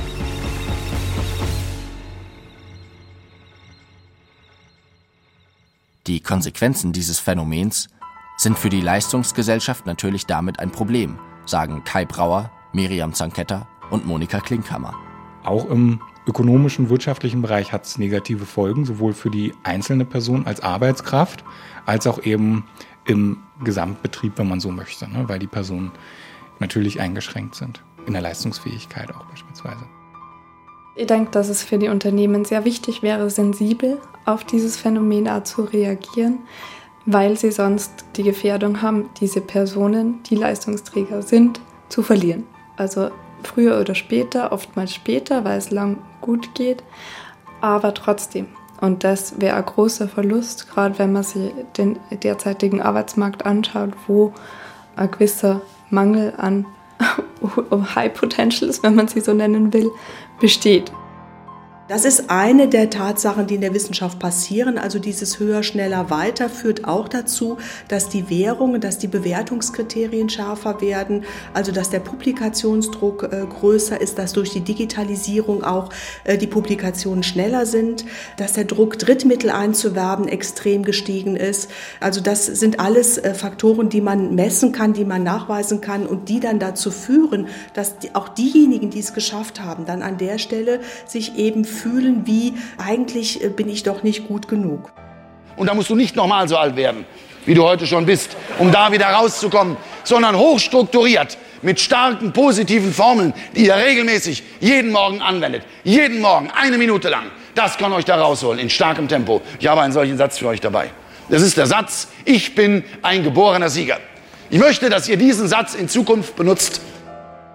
Die Konsequenzen dieses Phänomens sind für die Leistungsgesellschaft natürlich damit ein Problem, sagen Kai Brauer, Miriam Zanketta und Monika Klinkhammer. Auch im ökonomischen, wirtschaftlichen Bereich hat es negative Folgen, sowohl für die einzelne Person als Arbeitskraft, als auch eben im Gesamtbetrieb, wenn man so möchte, ne? Weil die Personen natürlich eingeschränkt sind, in der Leistungsfähigkeit auch beispielsweise. Ich denke, dass es für die Unternehmen sehr wichtig wäre, sensibel auf dieses Phänomen auch zu reagieren, weil sie sonst die Gefährdung haben, diese Personen, die Leistungsträger sind, zu verlieren. Also früher oder später, oftmals später, weil es lang gut geht, aber trotzdem. Und das wäre ein großer Verlust, gerade wenn man sich den derzeitigen Arbeitsmarkt anschaut, wo ein gewisser Mangel an High Potentials, wenn man sie so nennen will, besteht. Das ist eine der Tatsachen, die in der Wissenschaft passieren. Also dieses höher, schneller, weiter führt auch dazu, dass die Währungen, dass die Bewertungskriterien schärfer werden, also dass der Publikationsdruck größer ist, dass durch die Digitalisierung auch die Publikationen schneller sind, dass der Druck, Drittmittel einzuwerben, extrem gestiegen ist. Also das sind alles Faktoren, die man messen kann, die man nachweisen kann und die dann dazu führen, dass auch diejenigen, die es geschafft haben, dann an der Stelle sich eben fühlen, wie eigentlich bin ich doch nicht gut genug. Und da musst du nicht nochmal so alt werden, wie du heute schon bist, um da wieder rauszukommen, sondern hochstrukturiert mit starken, positiven Formeln, die ihr regelmäßig jeden Morgen anwendet. Jeden Morgen, 1 Minute lang. Das kann euch da rausholen, in starkem Tempo. Ich habe einen solchen Satz für euch dabei. Das ist der Satz, ich bin ein geborener Sieger. Ich möchte, dass ihr diesen Satz in Zukunft benutzt.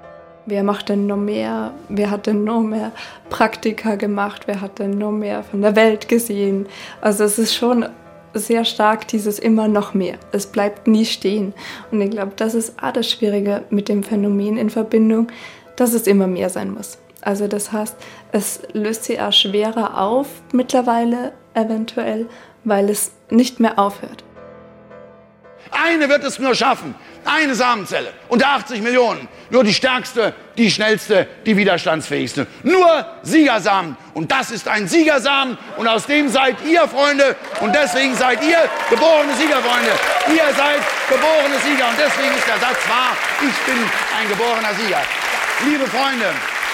wer macht denn noch mehr, wer hat denn noch mehr Praktika gemacht, wer hat denn noch mehr von der Welt gesehen. Also es ist schon sehr stark dieses immer noch mehr. Es bleibt nie stehen. Und ich glaube, das ist auch das Schwierige mit dem Phänomen in Verbindung, dass es immer mehr sein muss. Also das heißt, es löst sich auch schwerer auf mittlerweile eventuell, weil es nicht mehr aufhört. Eine wird es nur schaffen. Eine Samenzelle unter 80 Millionen. Nur die stärkste, die schnellste, die widerstandsfähigste. Nur Siegersamen. Und das ist ein Siegersamen. Und aus dem seid ihr, Freunde. Und deswegen seid ihr geborene Siegerfreunde. Ihr seid geborene Sieger. Und deswegen ist der Satz wahr. Ich bin ein geborener Sieger. Liebe Freunde,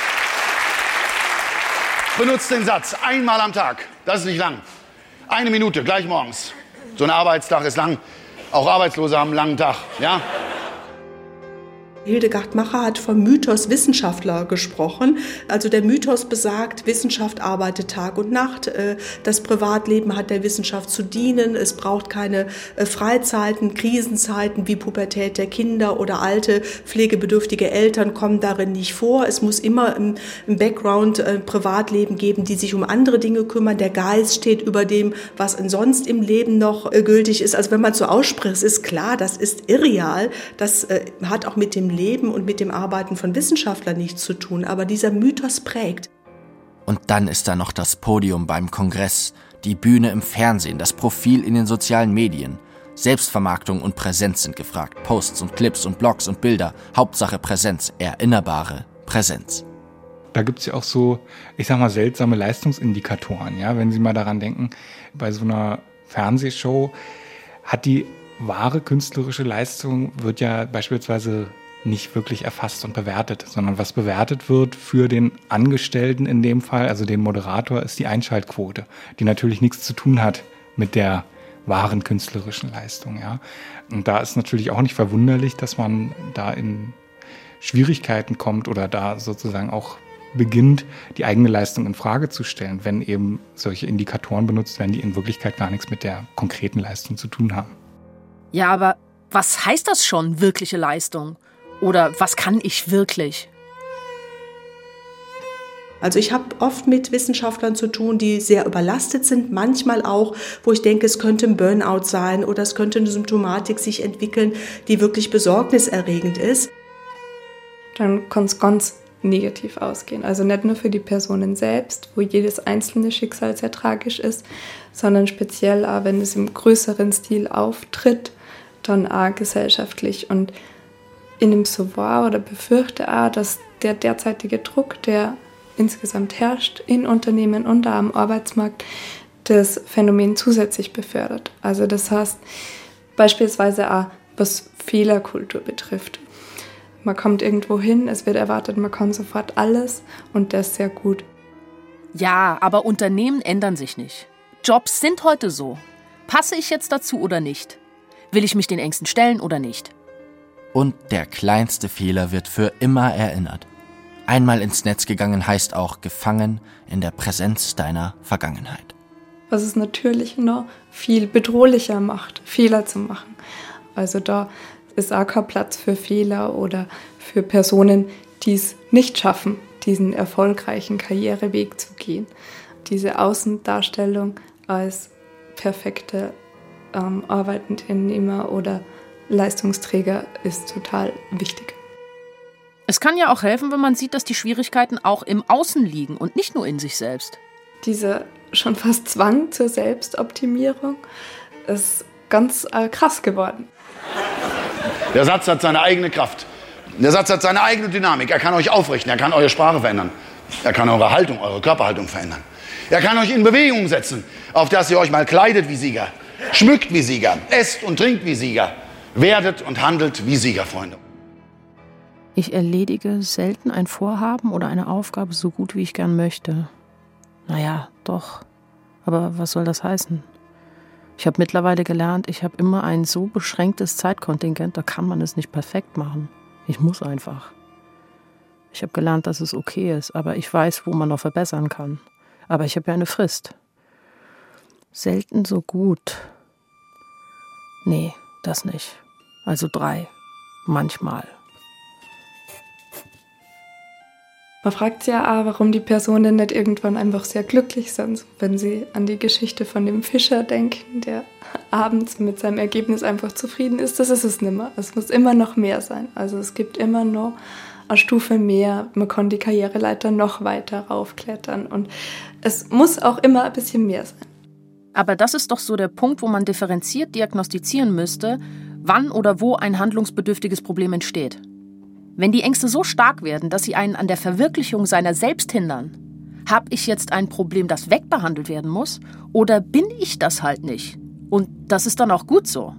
benutzt den Satz einmal am Tag. Das ist nicht lang. 1 Minute, gleich morgens. So ein Arbeitstag ist lang. Auch Arbeitslose haben einen langen Tag, ja? Hildegard Macher hat vom Mythos Wissenschaftler gesprochen. Also der Mythos besagt, Wissenschaft arbeitet Tag und Nacht. Das Privatleben hat der Wissenschaft zu dienen. Es braucht keine Freizeiten, Krisenzeiten wie Pubertät der Kinder oder alte, pflegebedürftige Eltern kommen darin nicht vor. Es muss immer im Background Privatleben geben, die sich um andere Dinge kümmern. Der Geist steht über dem, was sonst im Leben noch gültig ist. Also wenn man so ausspricht, ist klar, das ist irreal. Das hat auch mit dem Leben und mit dem Arbeiten von Wissenschaftlern nichts zu tun, aber dieser Mythos prägt. Und dann ist da noch das Podium beim Kongress, die Bühne im Fernsehen, das Profil in den sozialen Medien. Selbstvermarktung und Präsenz sind gefragt. Posts und Clips und Blogs und Bilder. Hauptsache Präsenz, erinnerbare Präsenz. Da gibt es ja auch so, ich sag mal, seltsame Leistungsindikatoren. Ja? Wenn Sie mal daran denken, bei so einer Fernsehshow hat die wahre künstlerische Leistung, wird ja beispielsweise nicht wirklich erfasst und bewertet, sondern was bewertet wird für den Angestellten in dem Fall, also den Moderator, ist die Einschaltquote, die natürlich nichts zu tun hat mit der wahren künstlerischen Leistung. Ja. Und da ist natürlich auch nicht verwunderlich, dass man da in Schwierigkeiten kommt oder da sozusagen auch beginnt, die eigene Leistung in Frage zu stellen, wenn eben solche Indikatoren benutzt werden, die in Wirklichkeit gar nichts mit der konkreten Leistung zu tun haben. Ja, aber was heißt das schon, wirkliche Leistung? Oder was kann ich wirklich? Also ich habe oft mit Wissenschaftlern zu tun, die sehr überlastet sind, manchmal auch, wo ich denke, es könnte ein Burnout sein oder es könnte eine Symptomatik sich entwickeln, die wirklich besorgniserregend ist. Dann kann es ganz negativ ausgehen. Also nicht nur für die Personen selbst, wo jedes einzelne Schicksal sehr tragisch ist, sondern speziell auch, wenn es im größeren Stil auftritt, dann auch gesellschaftlich. Und ich nehme so wahr oder befürchte auch, dass der derzeitige Druck, der insgesamt herrscht in Unternehmen und auch am Arbeitsmarkt, das Phänomen zusätzlich befördert. Also das heißt beispielsweise auch, was Fehlerkultur betrifft. Man kommt irgendwo hin, es wird erwartet, man kann sofort alles und das sehr gut. Ja, aber Unternehmen ändern sich nicht. Jobs sind heute so. Passe ich jetzt dazu oder nicht? Will ich mich den Ängsten stellen oder nicht? Und der kleinste Fehler wird für immer erinnert. Einmal ins Netz gegangen heißt auch gefangen in der Präsenz deiner Vergangenheit. Was es natürlich noch viel bedrohlicher macht, Fehler zu machen. Also da ist auch kein Platz für Fehler oder für Personen, die es nicht schaffen, diesen erfolgreichen Karriereweg zu gehen. Diese Außendarstellung als perfekte Arbeitnehmer oder Leistungsträger ist total wichtig. Es kann ja auch helfen, wenn man sieht, dass die Schwierigkeiten auch im Außen liegen und nicht nur in sich selbst. Dieser schon fast Zwang zur Selbstoptimierung ist ganz krass geworden. Der Satz hat seine eigene Kraft. Der Satz hat seine eigene Dynamik. Er kann euch aufrichten, er kann eure Sprache verändern. Er kann eure Haltung, eure Körperhaltung verändern. Er kann euch in Bewegung setzen, auf dass ihr euch mal kleidet wie Sieger, schmückt wie Sieger, esst und trinkt wie Sieger, werdet und handelt wie Sieger, Freunde. Ich erledige selten ein Vorhaben oder eine Aufgabe so gut, wie ich gern möchte. Naja, doch. Aber was soll das heißen? Ich habe mittlerweile gelernt, ich habe immer ein so beschränktes Zeitkontingent, da kann man es nicht perfekt machen. Ich muss einfach. Ich habe gelernt, dass es okay ist, aber ich weiß, wo man noch verbessern kann. Aber ich habe ja eine Frist. Selten so gut. Nee, das nicht. Also 3. Manchmal. Man fragt sich ja auch, warum die Personen nicht irgendwann einfach sehr glücklich sind. Wenn sie an die Geschichte von dem Fischer denken, der abends mit seinem Ergebnis einfach zufrieden ist, das ist es nimmer. Es muss immer noch mehr sein. Also es gibt immer noch eine Stufe mehr. Man kann die Karriereleiter noch weiter raufklettern. Und es muss auch immer ein bisschen mehr sein. Aber das ist doch so der Punkt, wo man differenziert diagnostizieren müsste, wann oder wo ein handlungsbedürftiges Problem entsteht. Wenn die Ängste so stark werden, dass sie einen an der Verwirklichung seiner selbst hindern, habe ich jetzt ein Problem, das wegbehandelt werden muss, oder bin ich das halt nicht? Und das ist dann auch gut so.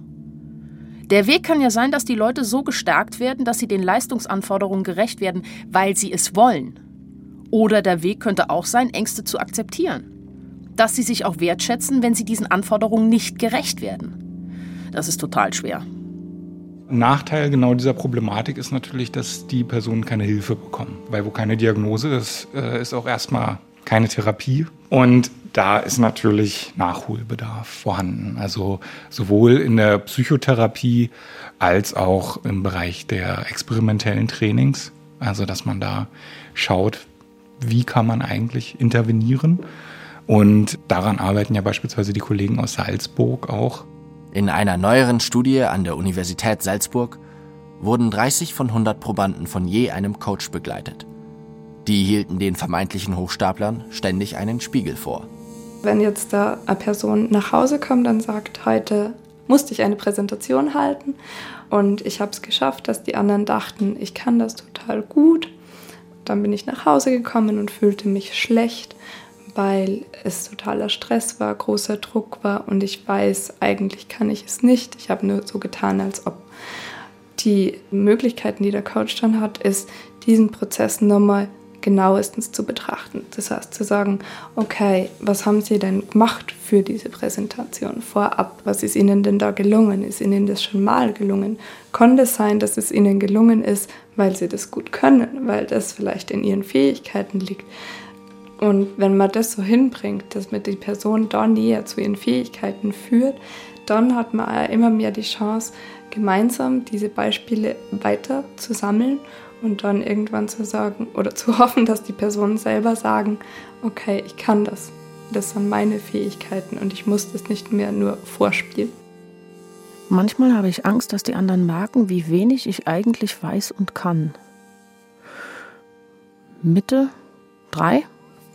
Der Weg kann ja sein, dass die Leute so gestärkt werden, dass sie den Leistungsanforderungen gerecht werden, weil sie es wollen. Oder der Weg könnte auch sein, Ängste zu akzeptieren. Dass sie sich auch wertschätzen, wenn sie diesen Anforderungen nicht gerecht werden. Das ist total schwer. Nachteil genau dieser Problematik ist natürlich, dass die Personen keine Hilfe bekommen. Weil wo keine Diagnose ist, ist auch erstmal keine Therapie. Und da ist natürlich Nachholbedarf vorhanden. Also sowohl in der Psychotherapie als auch im Bereich der experimentellen Trainings. Also dass man da schaut, wie kann man eigentlich intervenieren. Und daran arbeiten ja beispielsweise die Kollegen aus Salzburg auch. In einer neueren Studie an der Universität Salzburg wurden 30 von 100 Probanden von je einem Coach begleitet. Die hielten den vermeintlichen Hochstaplern ständig einen Spiegel vor. Wenn jetzt da eine Person nach Hause kommt und sagt, heute musste ich eine Präsentation halten und ich habe es geschafft, dass die anderen dachten, ich kann das total gut. Dann bin ich nach Hause gekommen und fühlte mich schlecht, weil es totaler Stress war, großer Druck war und ich weiß, eigentlich kann ich es nicht. Ich habe nur so getan, als ob. Die Möglichkeiten, die der Coach dann hat, ist, diesen Prozess nochmal genauestens zu betrachten. Das heißt, zu sagen, okay, was haben Sie denn gemacht für diese Präsentation vorab? Was ist Ihnen denn da gelungen? Ist Ihnen das schon mal gelungen? Konnte es sein, dass es Ihnen gelungen ist, weil Sie das gut können, weil das vielleicht in Ihren Fähigkeiten liegt? Und wenn man das so hinbringt, dass man die Person da näher zu ihren Fähigkeiten führt, dann hat man auch immer mehr die Chance, gemeinsam diese Beispiele weiter zu sammeln und dann irgendwann zu sagen oder zu hoffen, dass die Personen selber sagen, okay, ich kann das. Das sind meine Fähigkeiten und ich muss das nicht mehr nur vorspielen. Manchmal habe ich Angst, dass die anderen merken, wie wenig ich eigentlich weiß und kann. Mitte 3?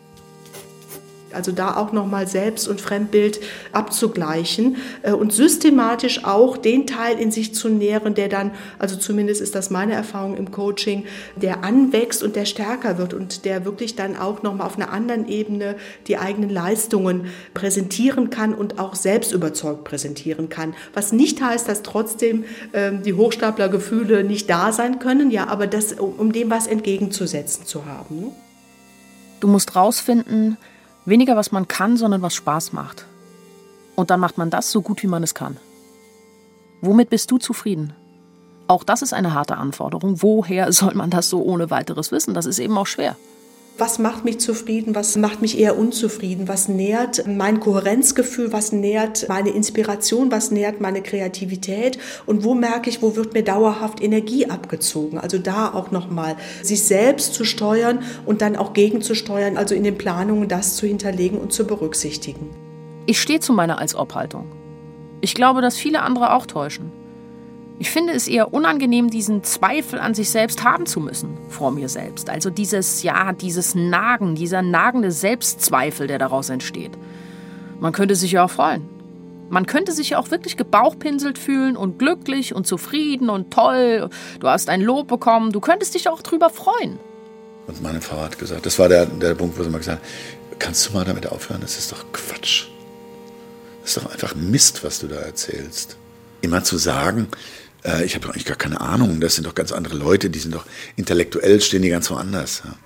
Also da auch nochmal Selbst- und Fremdbild abzugleichen und systematisch auch den Teil in sich zu nähren, der dann, also zumindest ist das meine Erfahrung im Coaching, der anwächst und der stärker wird und der wirklich dann auch nochmal auf einer anderen Ebene die eigenen Leistungen präsentieren kann und auch selbst überzeugt präsentieren kann. Was nicht heißt, dass trotzdem die Hochstaplergefühle nicht da sein können, ja, aber das, um dem was entgegenzusetzen zu haben. Ne? Du musst rausfinden, weniger, was man kann, sondern was Spaß macht. Und dann macht man das so gut, wie man es kann. Womit bist du zufrieden? Auch das ist eine harte Anforderung. Woher soll man das so ohne weiteres wissen? Das ist eben auch schwer. Was macht mich zufrieden, was macht mich eher unzufrieden, was nährt mein Kohärenzgefühl, was nährt meine Inspiration, was nährt meine Kreativität und wo merke ich, wo wird mir dauerhaft Energie abgezogen. Also da auch nochmal sich selbst zu steuern und dann auch gegenzusteuern, also in den Planungen das zu hinterlegen und zu berücksichtigen. Ich stehe zu meiner Als-Ob-Haltung. Ich glaube, dass viele andere auch täuschen. Ich finde es eher unangenehm, diesen Zweifel an sich selbst haben zu müssen, vor mir selbst. Also dieses Nagen, dieser nagende Selbstzweifel, der daraus entsteht. Man könnte sich ja auch freuen. Man könnte sich ja auch wirklich gebauchpinselt fühlen und glücklich und zufrieden und toll. Du hast ein Lob bekommen, du könntest dich auch drüber freuen. Und meine Frau hat gesagt, das war der Punkt, wo sie mal gesagt hat, kannst du mal damit aufhören? Das ist doch Quatsch. Das ist doch einfach Mist, was du da erzählst. Immer zu sagen, ich habe doch eigentlich gar keine Ahnung, das sind doch ganz andere Leute, die sind doch intellektuell, stehen die ganz woanders. Ja.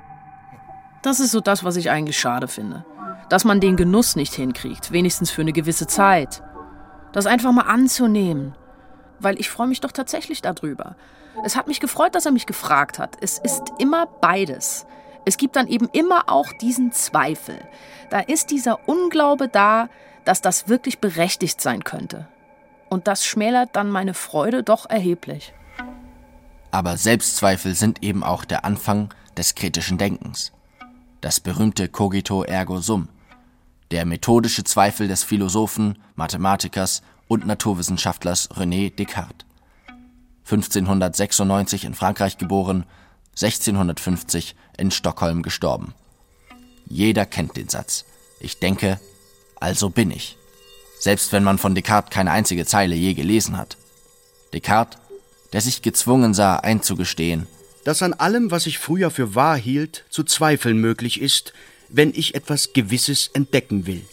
Das ist so das, was ich eigentlich schade finde. Dass man den Genuss nicht hinkriegt, wenigstens für eine gewisse Zeit. Das einfach mal anzunehmen. Weil ich freue mich doch tatsächlich darüber. Es hat mich gefreut, dass er mich gefragt hat. Es ist immer beides. Es gibt dann eben immer auch diesen Zweifel. Da ist dieser Unglaube da, dass das wirklich berechtigt sein könnte. Und das schmälert dann meine Freude doch erheblich. Aber Selbstzweifel sind eben auch der Anfang des kritischen Denkens. Das berühmte Cogito ergo sum, der methodische Zweifel des Philosophen, Mathematikers und Naturwissenschaftlers René Descartes. 1596 in Frankreich geboren, 1650 in Stockholm gestorben. Jeder kennt den Satz: Ich denke, also bin ich. Selbst wenn man von Descartes keine einzige Zeile je gelesen hat. Descartes, der sich gezwungen sah, einzugestehen, dass an allem, was ich früher für wahr hielt, zu zweifeln möglich ist, wenn ich etwas Gewisses entdecken will.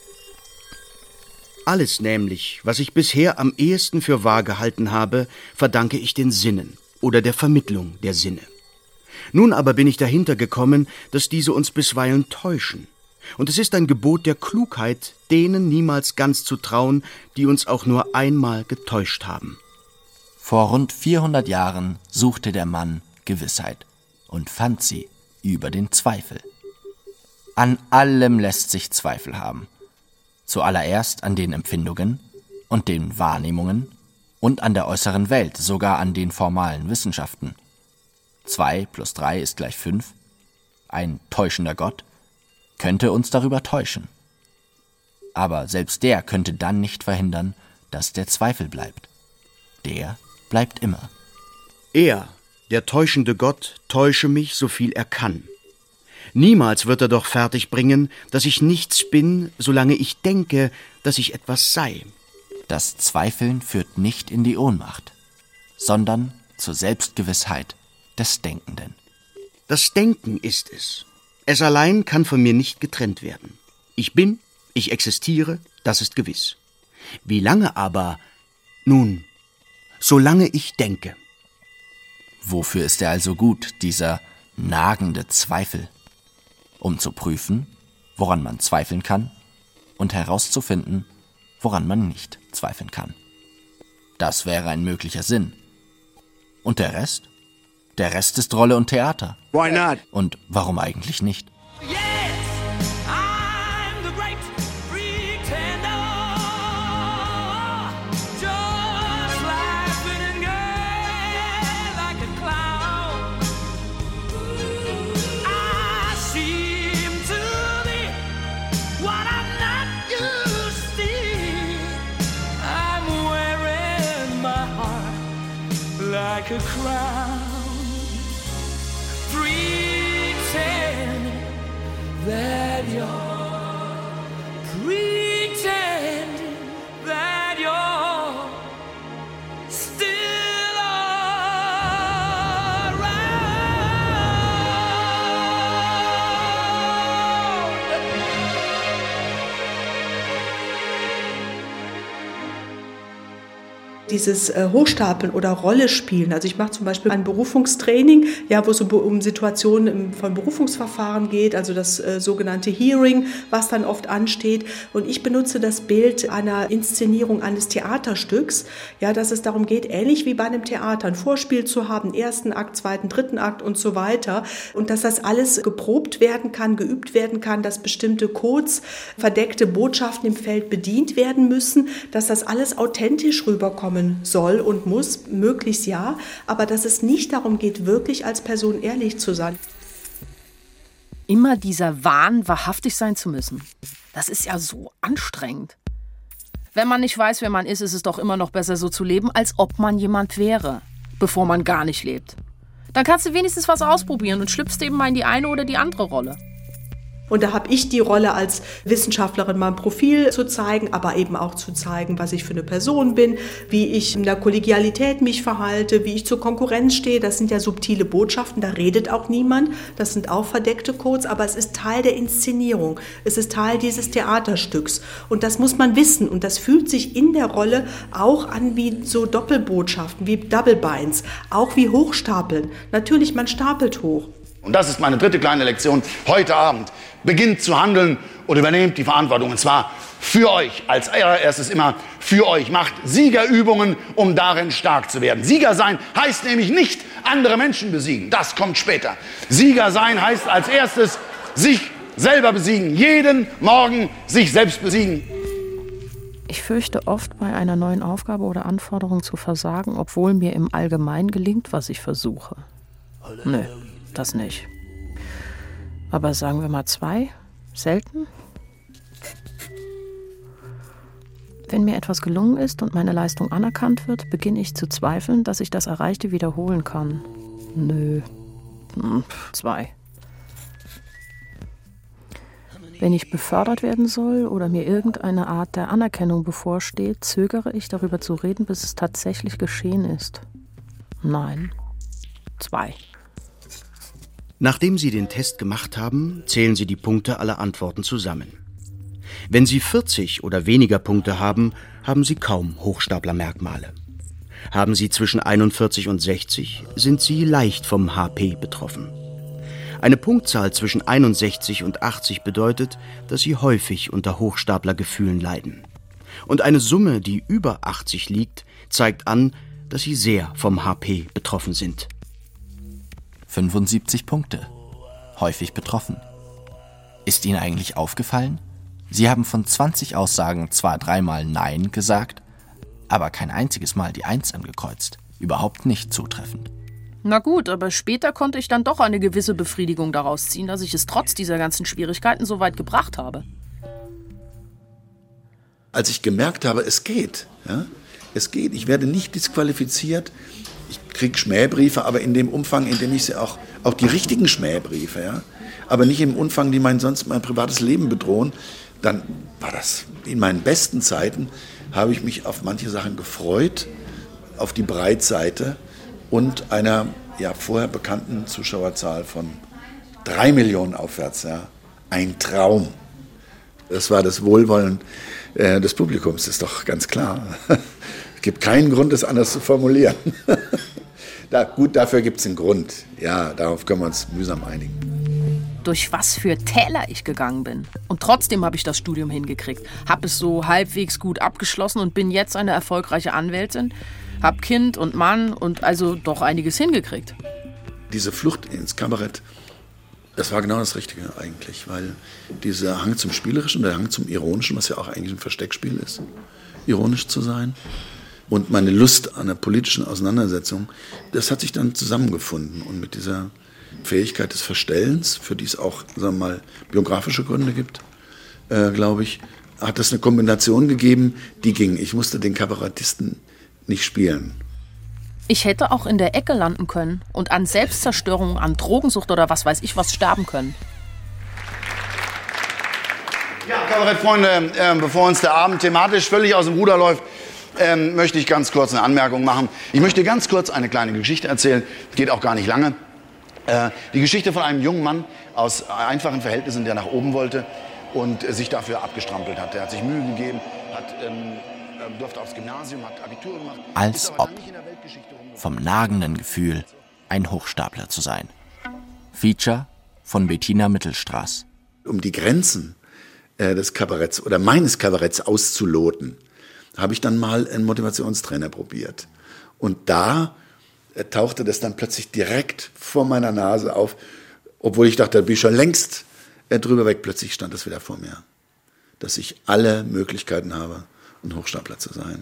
Alles nämlich, was ich bisher am ehesten für wahr gehalten habe, verdanke ich den Sinnen oder der Vermittlung der Sinne. Nun aber bin ich dahinter gekommen, dass diese uns bisweilen täuschen. Und es ist ein Gebot der Klugheit, denen niemals ganz zu trauen, die uns auch nur einmal getäuscht haben. Vor rund 400 Jahren suchte der Mann Gewissheit und fand sie über den Zweifel. An allem lässt sich Zweifel haben. Zuallererst an den Empfindungen und den Wahrnehmungen und an der äußeren Welt, sogar an den formalen Wissenschaften. 2 + 3 = 5. Ein täuschender Gott könnte uns darüber täuschen. Aber selbst der könnte dann nicht verhindern, dass der Zweifel bleibt. Der bleibt immer. Er, der täuschende Gott, täusche mich, so viel er kann. Niemals wird er doch fertigbringen, dass ich nichts bin, solange ich denke, dass ich etwas sei. Das Zweifeln führt nicht in die Ohnmacht, sondern zur Selbstgewissheit des Denkenden. Das Denken ist es. Es allein kann von mir nicht getrennt werden. Ich bin, ich existiere, das ist gewiss. Wie lange aber? Nun, solange ich denke. Wofür ist er also gut, dieser nagende Zweifel? Um zu prüfen, woran man zweifeln kann und herauszufinden, woran man nicht zweifeln kann. Das wäre ein möglicher Sinn. Und der Rest? Der Rest ist Rolle und Theater. Why not? Und warum eigentlich nicht? Like a crown, pretend that you're still around. Dieses Hochstapeln oder Rolle spielen. Also ich mache zum Beispiel ein Berufungstraining, ja, wo es um Situationen von Berufungsverfahren geht, also das sogenannte Hearing, was dann oft ansteht. Und ich benutze das Bild einer Inszenierung eines Theaterstücks, ja, dass es darum geht, ähnlich wie bei einem Theater, ein Vorspiel zu haben, 1. Akt, 2., 3. Akt und so weiter. Und dass das alles geprobt werden kann, geübt werden kann, dass bestimmte Codes, verdeckte Botschaften im Feld bedient werden müssen, dass das alles authentisch rüberkommen soll und muss, möglichst ja, aber dass es nicht darum geht, wirklich als Person ehrlich zu sein. Immer dieser Wahn, wahrhaftig sein zu müssen. Das ist ja so anstrengend. Wenn man nicht weiß, wer man ist es doch immer noch besser, so zu leben, als ob man jemand wäre, bevor man gar nicht lebt. Dann kannst du wenigstens was ausprobieren und schlüpfst eben mal in die eine oder die andere Rolle. Und da habe ich die Rolle als Wissenschaftlerin, mein Profil zu zeigen, aber eben auch zu zeigen, was ich für eine Person bin, wie ich in der Kollegialität mich verhalte, wie ich zur Konkurrenz stehe. Das sind ja subtile Botschaften, da redet auch niemand. Das sind auch verdeckte Codes, aber es ist Teil der Inszenierung. Es ist Teil dieses Theaterstücks. Und das muss man wissen. Und das fühlt sich in der Rolle auch an wie so Doppelbotschaften, wie Double Binds, auch wie Hochstapeln. Natürlich, man stapelt hoch. Und das ist meine dritte kleine Lektion heute Abend. Beginnt zu handeln und übernehmt die Verantwortung. Und zwar für euch. Als allererstes immer für euch. Macht Siegerübungen, um darin stark zu werden. Sieger sein heißt nämlich nicht andere Menschen besiegen. Das kommt später. Sieger sein heißt als erstes sich selber besiegen. Jeden Morgen sich selbst besiegen. Ich fürchte oft, bei einer neuen Aufgabe oder Anforderung zu versagen, obwohl mir im Allgemeinen gelingt, was ich versuche. Nö, das nicht. Aber sagen wir mal 2? Selten? Wenn mir etwas gelungen ist und meine Leistung anerkannt wird, beginne ich zu zweifeln, dass ich das Erreichte wiederholen kann. Nö. 2. Wenn ich befördert werden soll oder mir irgendeine Art der Anerkennung bevorsteht, zögere ich, darüber zu reden, bis es tatsächlich geschehen ist. Nein. 2. Nachdem Sie den Test gemacht haben, zählen Sie die Punkte aller Antworten zusammen. Wenn Sie 40 oder weniger Punkte haben, haben Sie kaum Hochstaplermerkmale. Haben Sie zwischen 41 und 60, sind Sie leicht vom HP betroffen. Eine Punktzahl zwischen 61 und 80 bedeutet, dass Sie häufig unter Hochstaplergefühlen leiden. Und eine Summe, die über 80 liegt, zeigt an, dass Sie sehr vom HP betroffen sind. 75 Punkte. Häufig betroffen. Ist Ihnen eigentlich aufgefallen? Sie haben von 20 Aussagen zwar 3-mal Nein gesagt, aber kein einziges Mal die 1 angekreuzt. Überhaupt nicht zutreffend. Na gut, aber später konnte ich dann doch eine gewisse Befriedigung daraus ziehen, dass ich es trotz dieser ganzen Schwierigkeiten so weit gebracht habe. Als ich gemerkt habe, es geht, es geht, ich werde nicht disqualifiziert, ich kriege Schmähbriefe, aber in dem Umfang, in dem ich sie auch die richtigen Schmähbriefe, aber nicht im Umfang, die mein privates Leben bedrohen, dann war das in meinen besten Zeiten, habe ich mich auf manche Sachen gefreut, auf die Breitseite und einer vorher bekannten Zuschauerzahl von 3 Millionen aufwärts. Ein Traum. Das war das Wohlwollen des Publikums, ist doch ganz klar. Es gibt keinen Grund, das anders zu formulieren. Gut, dafür gibt es einen Grund. Ja, darauf können wir uns mühsam einigen. Durch was für Täler ich gegangen bin. Und trotzdem habe ich das Studium hingekriegt. Habe es so halbwegs gut abgeschlossen und bin jetzt eine erfolgreiche Anwältin. Hab Kind und Mann und also doch einiges hingekriegt. Diese Flucht ins Kabarett, das war genau das Richtige eigentlich, weil dieser Hang zum Spielerischen, der Hang zum Ironischen, was ja auch eigentlich ein Versteckspiel ist, ironisch zu sein, und meine Lust an einer politischen Auseinandersetzung, das hat sich dann zusammengefunden. Und mit dieser Fähigkeit des Verstellens, für die es auch, sagen wir mal, biografische Gründe gibt, glaube ich, hat das eine Kombination gegeben, die ging. Ich musste den Kabarettisten nicht spielen. Ich hätte auch in der Ecke landen können und an Selbstzerstörung, an Drogensucht oder was weiß ich was sterben können. Ja, Kabarettfreunde, bevor uns der Abend thematisch völlig aus dem Ruder läuft, möchte ich ganz kurz eine Anmerkung machen. Ich möchte ganz kurz eine kleine Geschichte erzählen, geht auch gar nicht lange. Die Geschichte von einem jungen Mann aus einfachen Verhältnissen, der nach oben wollte und sich dafür abgestrampelt hat. Der hat sich Mühe gegeben, durfte aufs Gymnasium, hat Abitur gemacht. Als ob. Vom nagenden Gefühl, ein Hochstapler zu sein. Feature von Bettina Mittelstraß. Um die Grenzen des Kabaretts oder meines Kabaretts auszuloten, habe ich dann mal einen Motivationstrainer probiert. Und da tauchte das dann plötzlich direkt vor meiner Nase auf, obwohl ich dachte, da bin ich schon längst drüber weg. Plötzlich stand das wieder vor mir, dass ich alle Möglichkeiten habe, ein Hochstapler zu sein.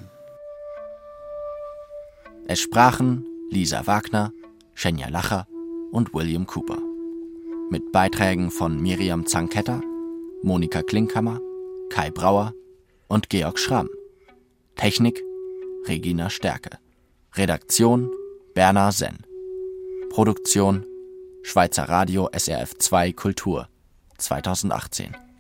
Es sprachen Lisa Wagner, Schenja Lacher und William Cooper. Mit Beiträgen von Miriam Zanketter, Monika Klinkhammer, Kai Brauer und Georg Schramm. Technik Regina Stärke. Redaktion Berner Senn. Produktion Schweizer Radio SRF 2 Kultur 2018.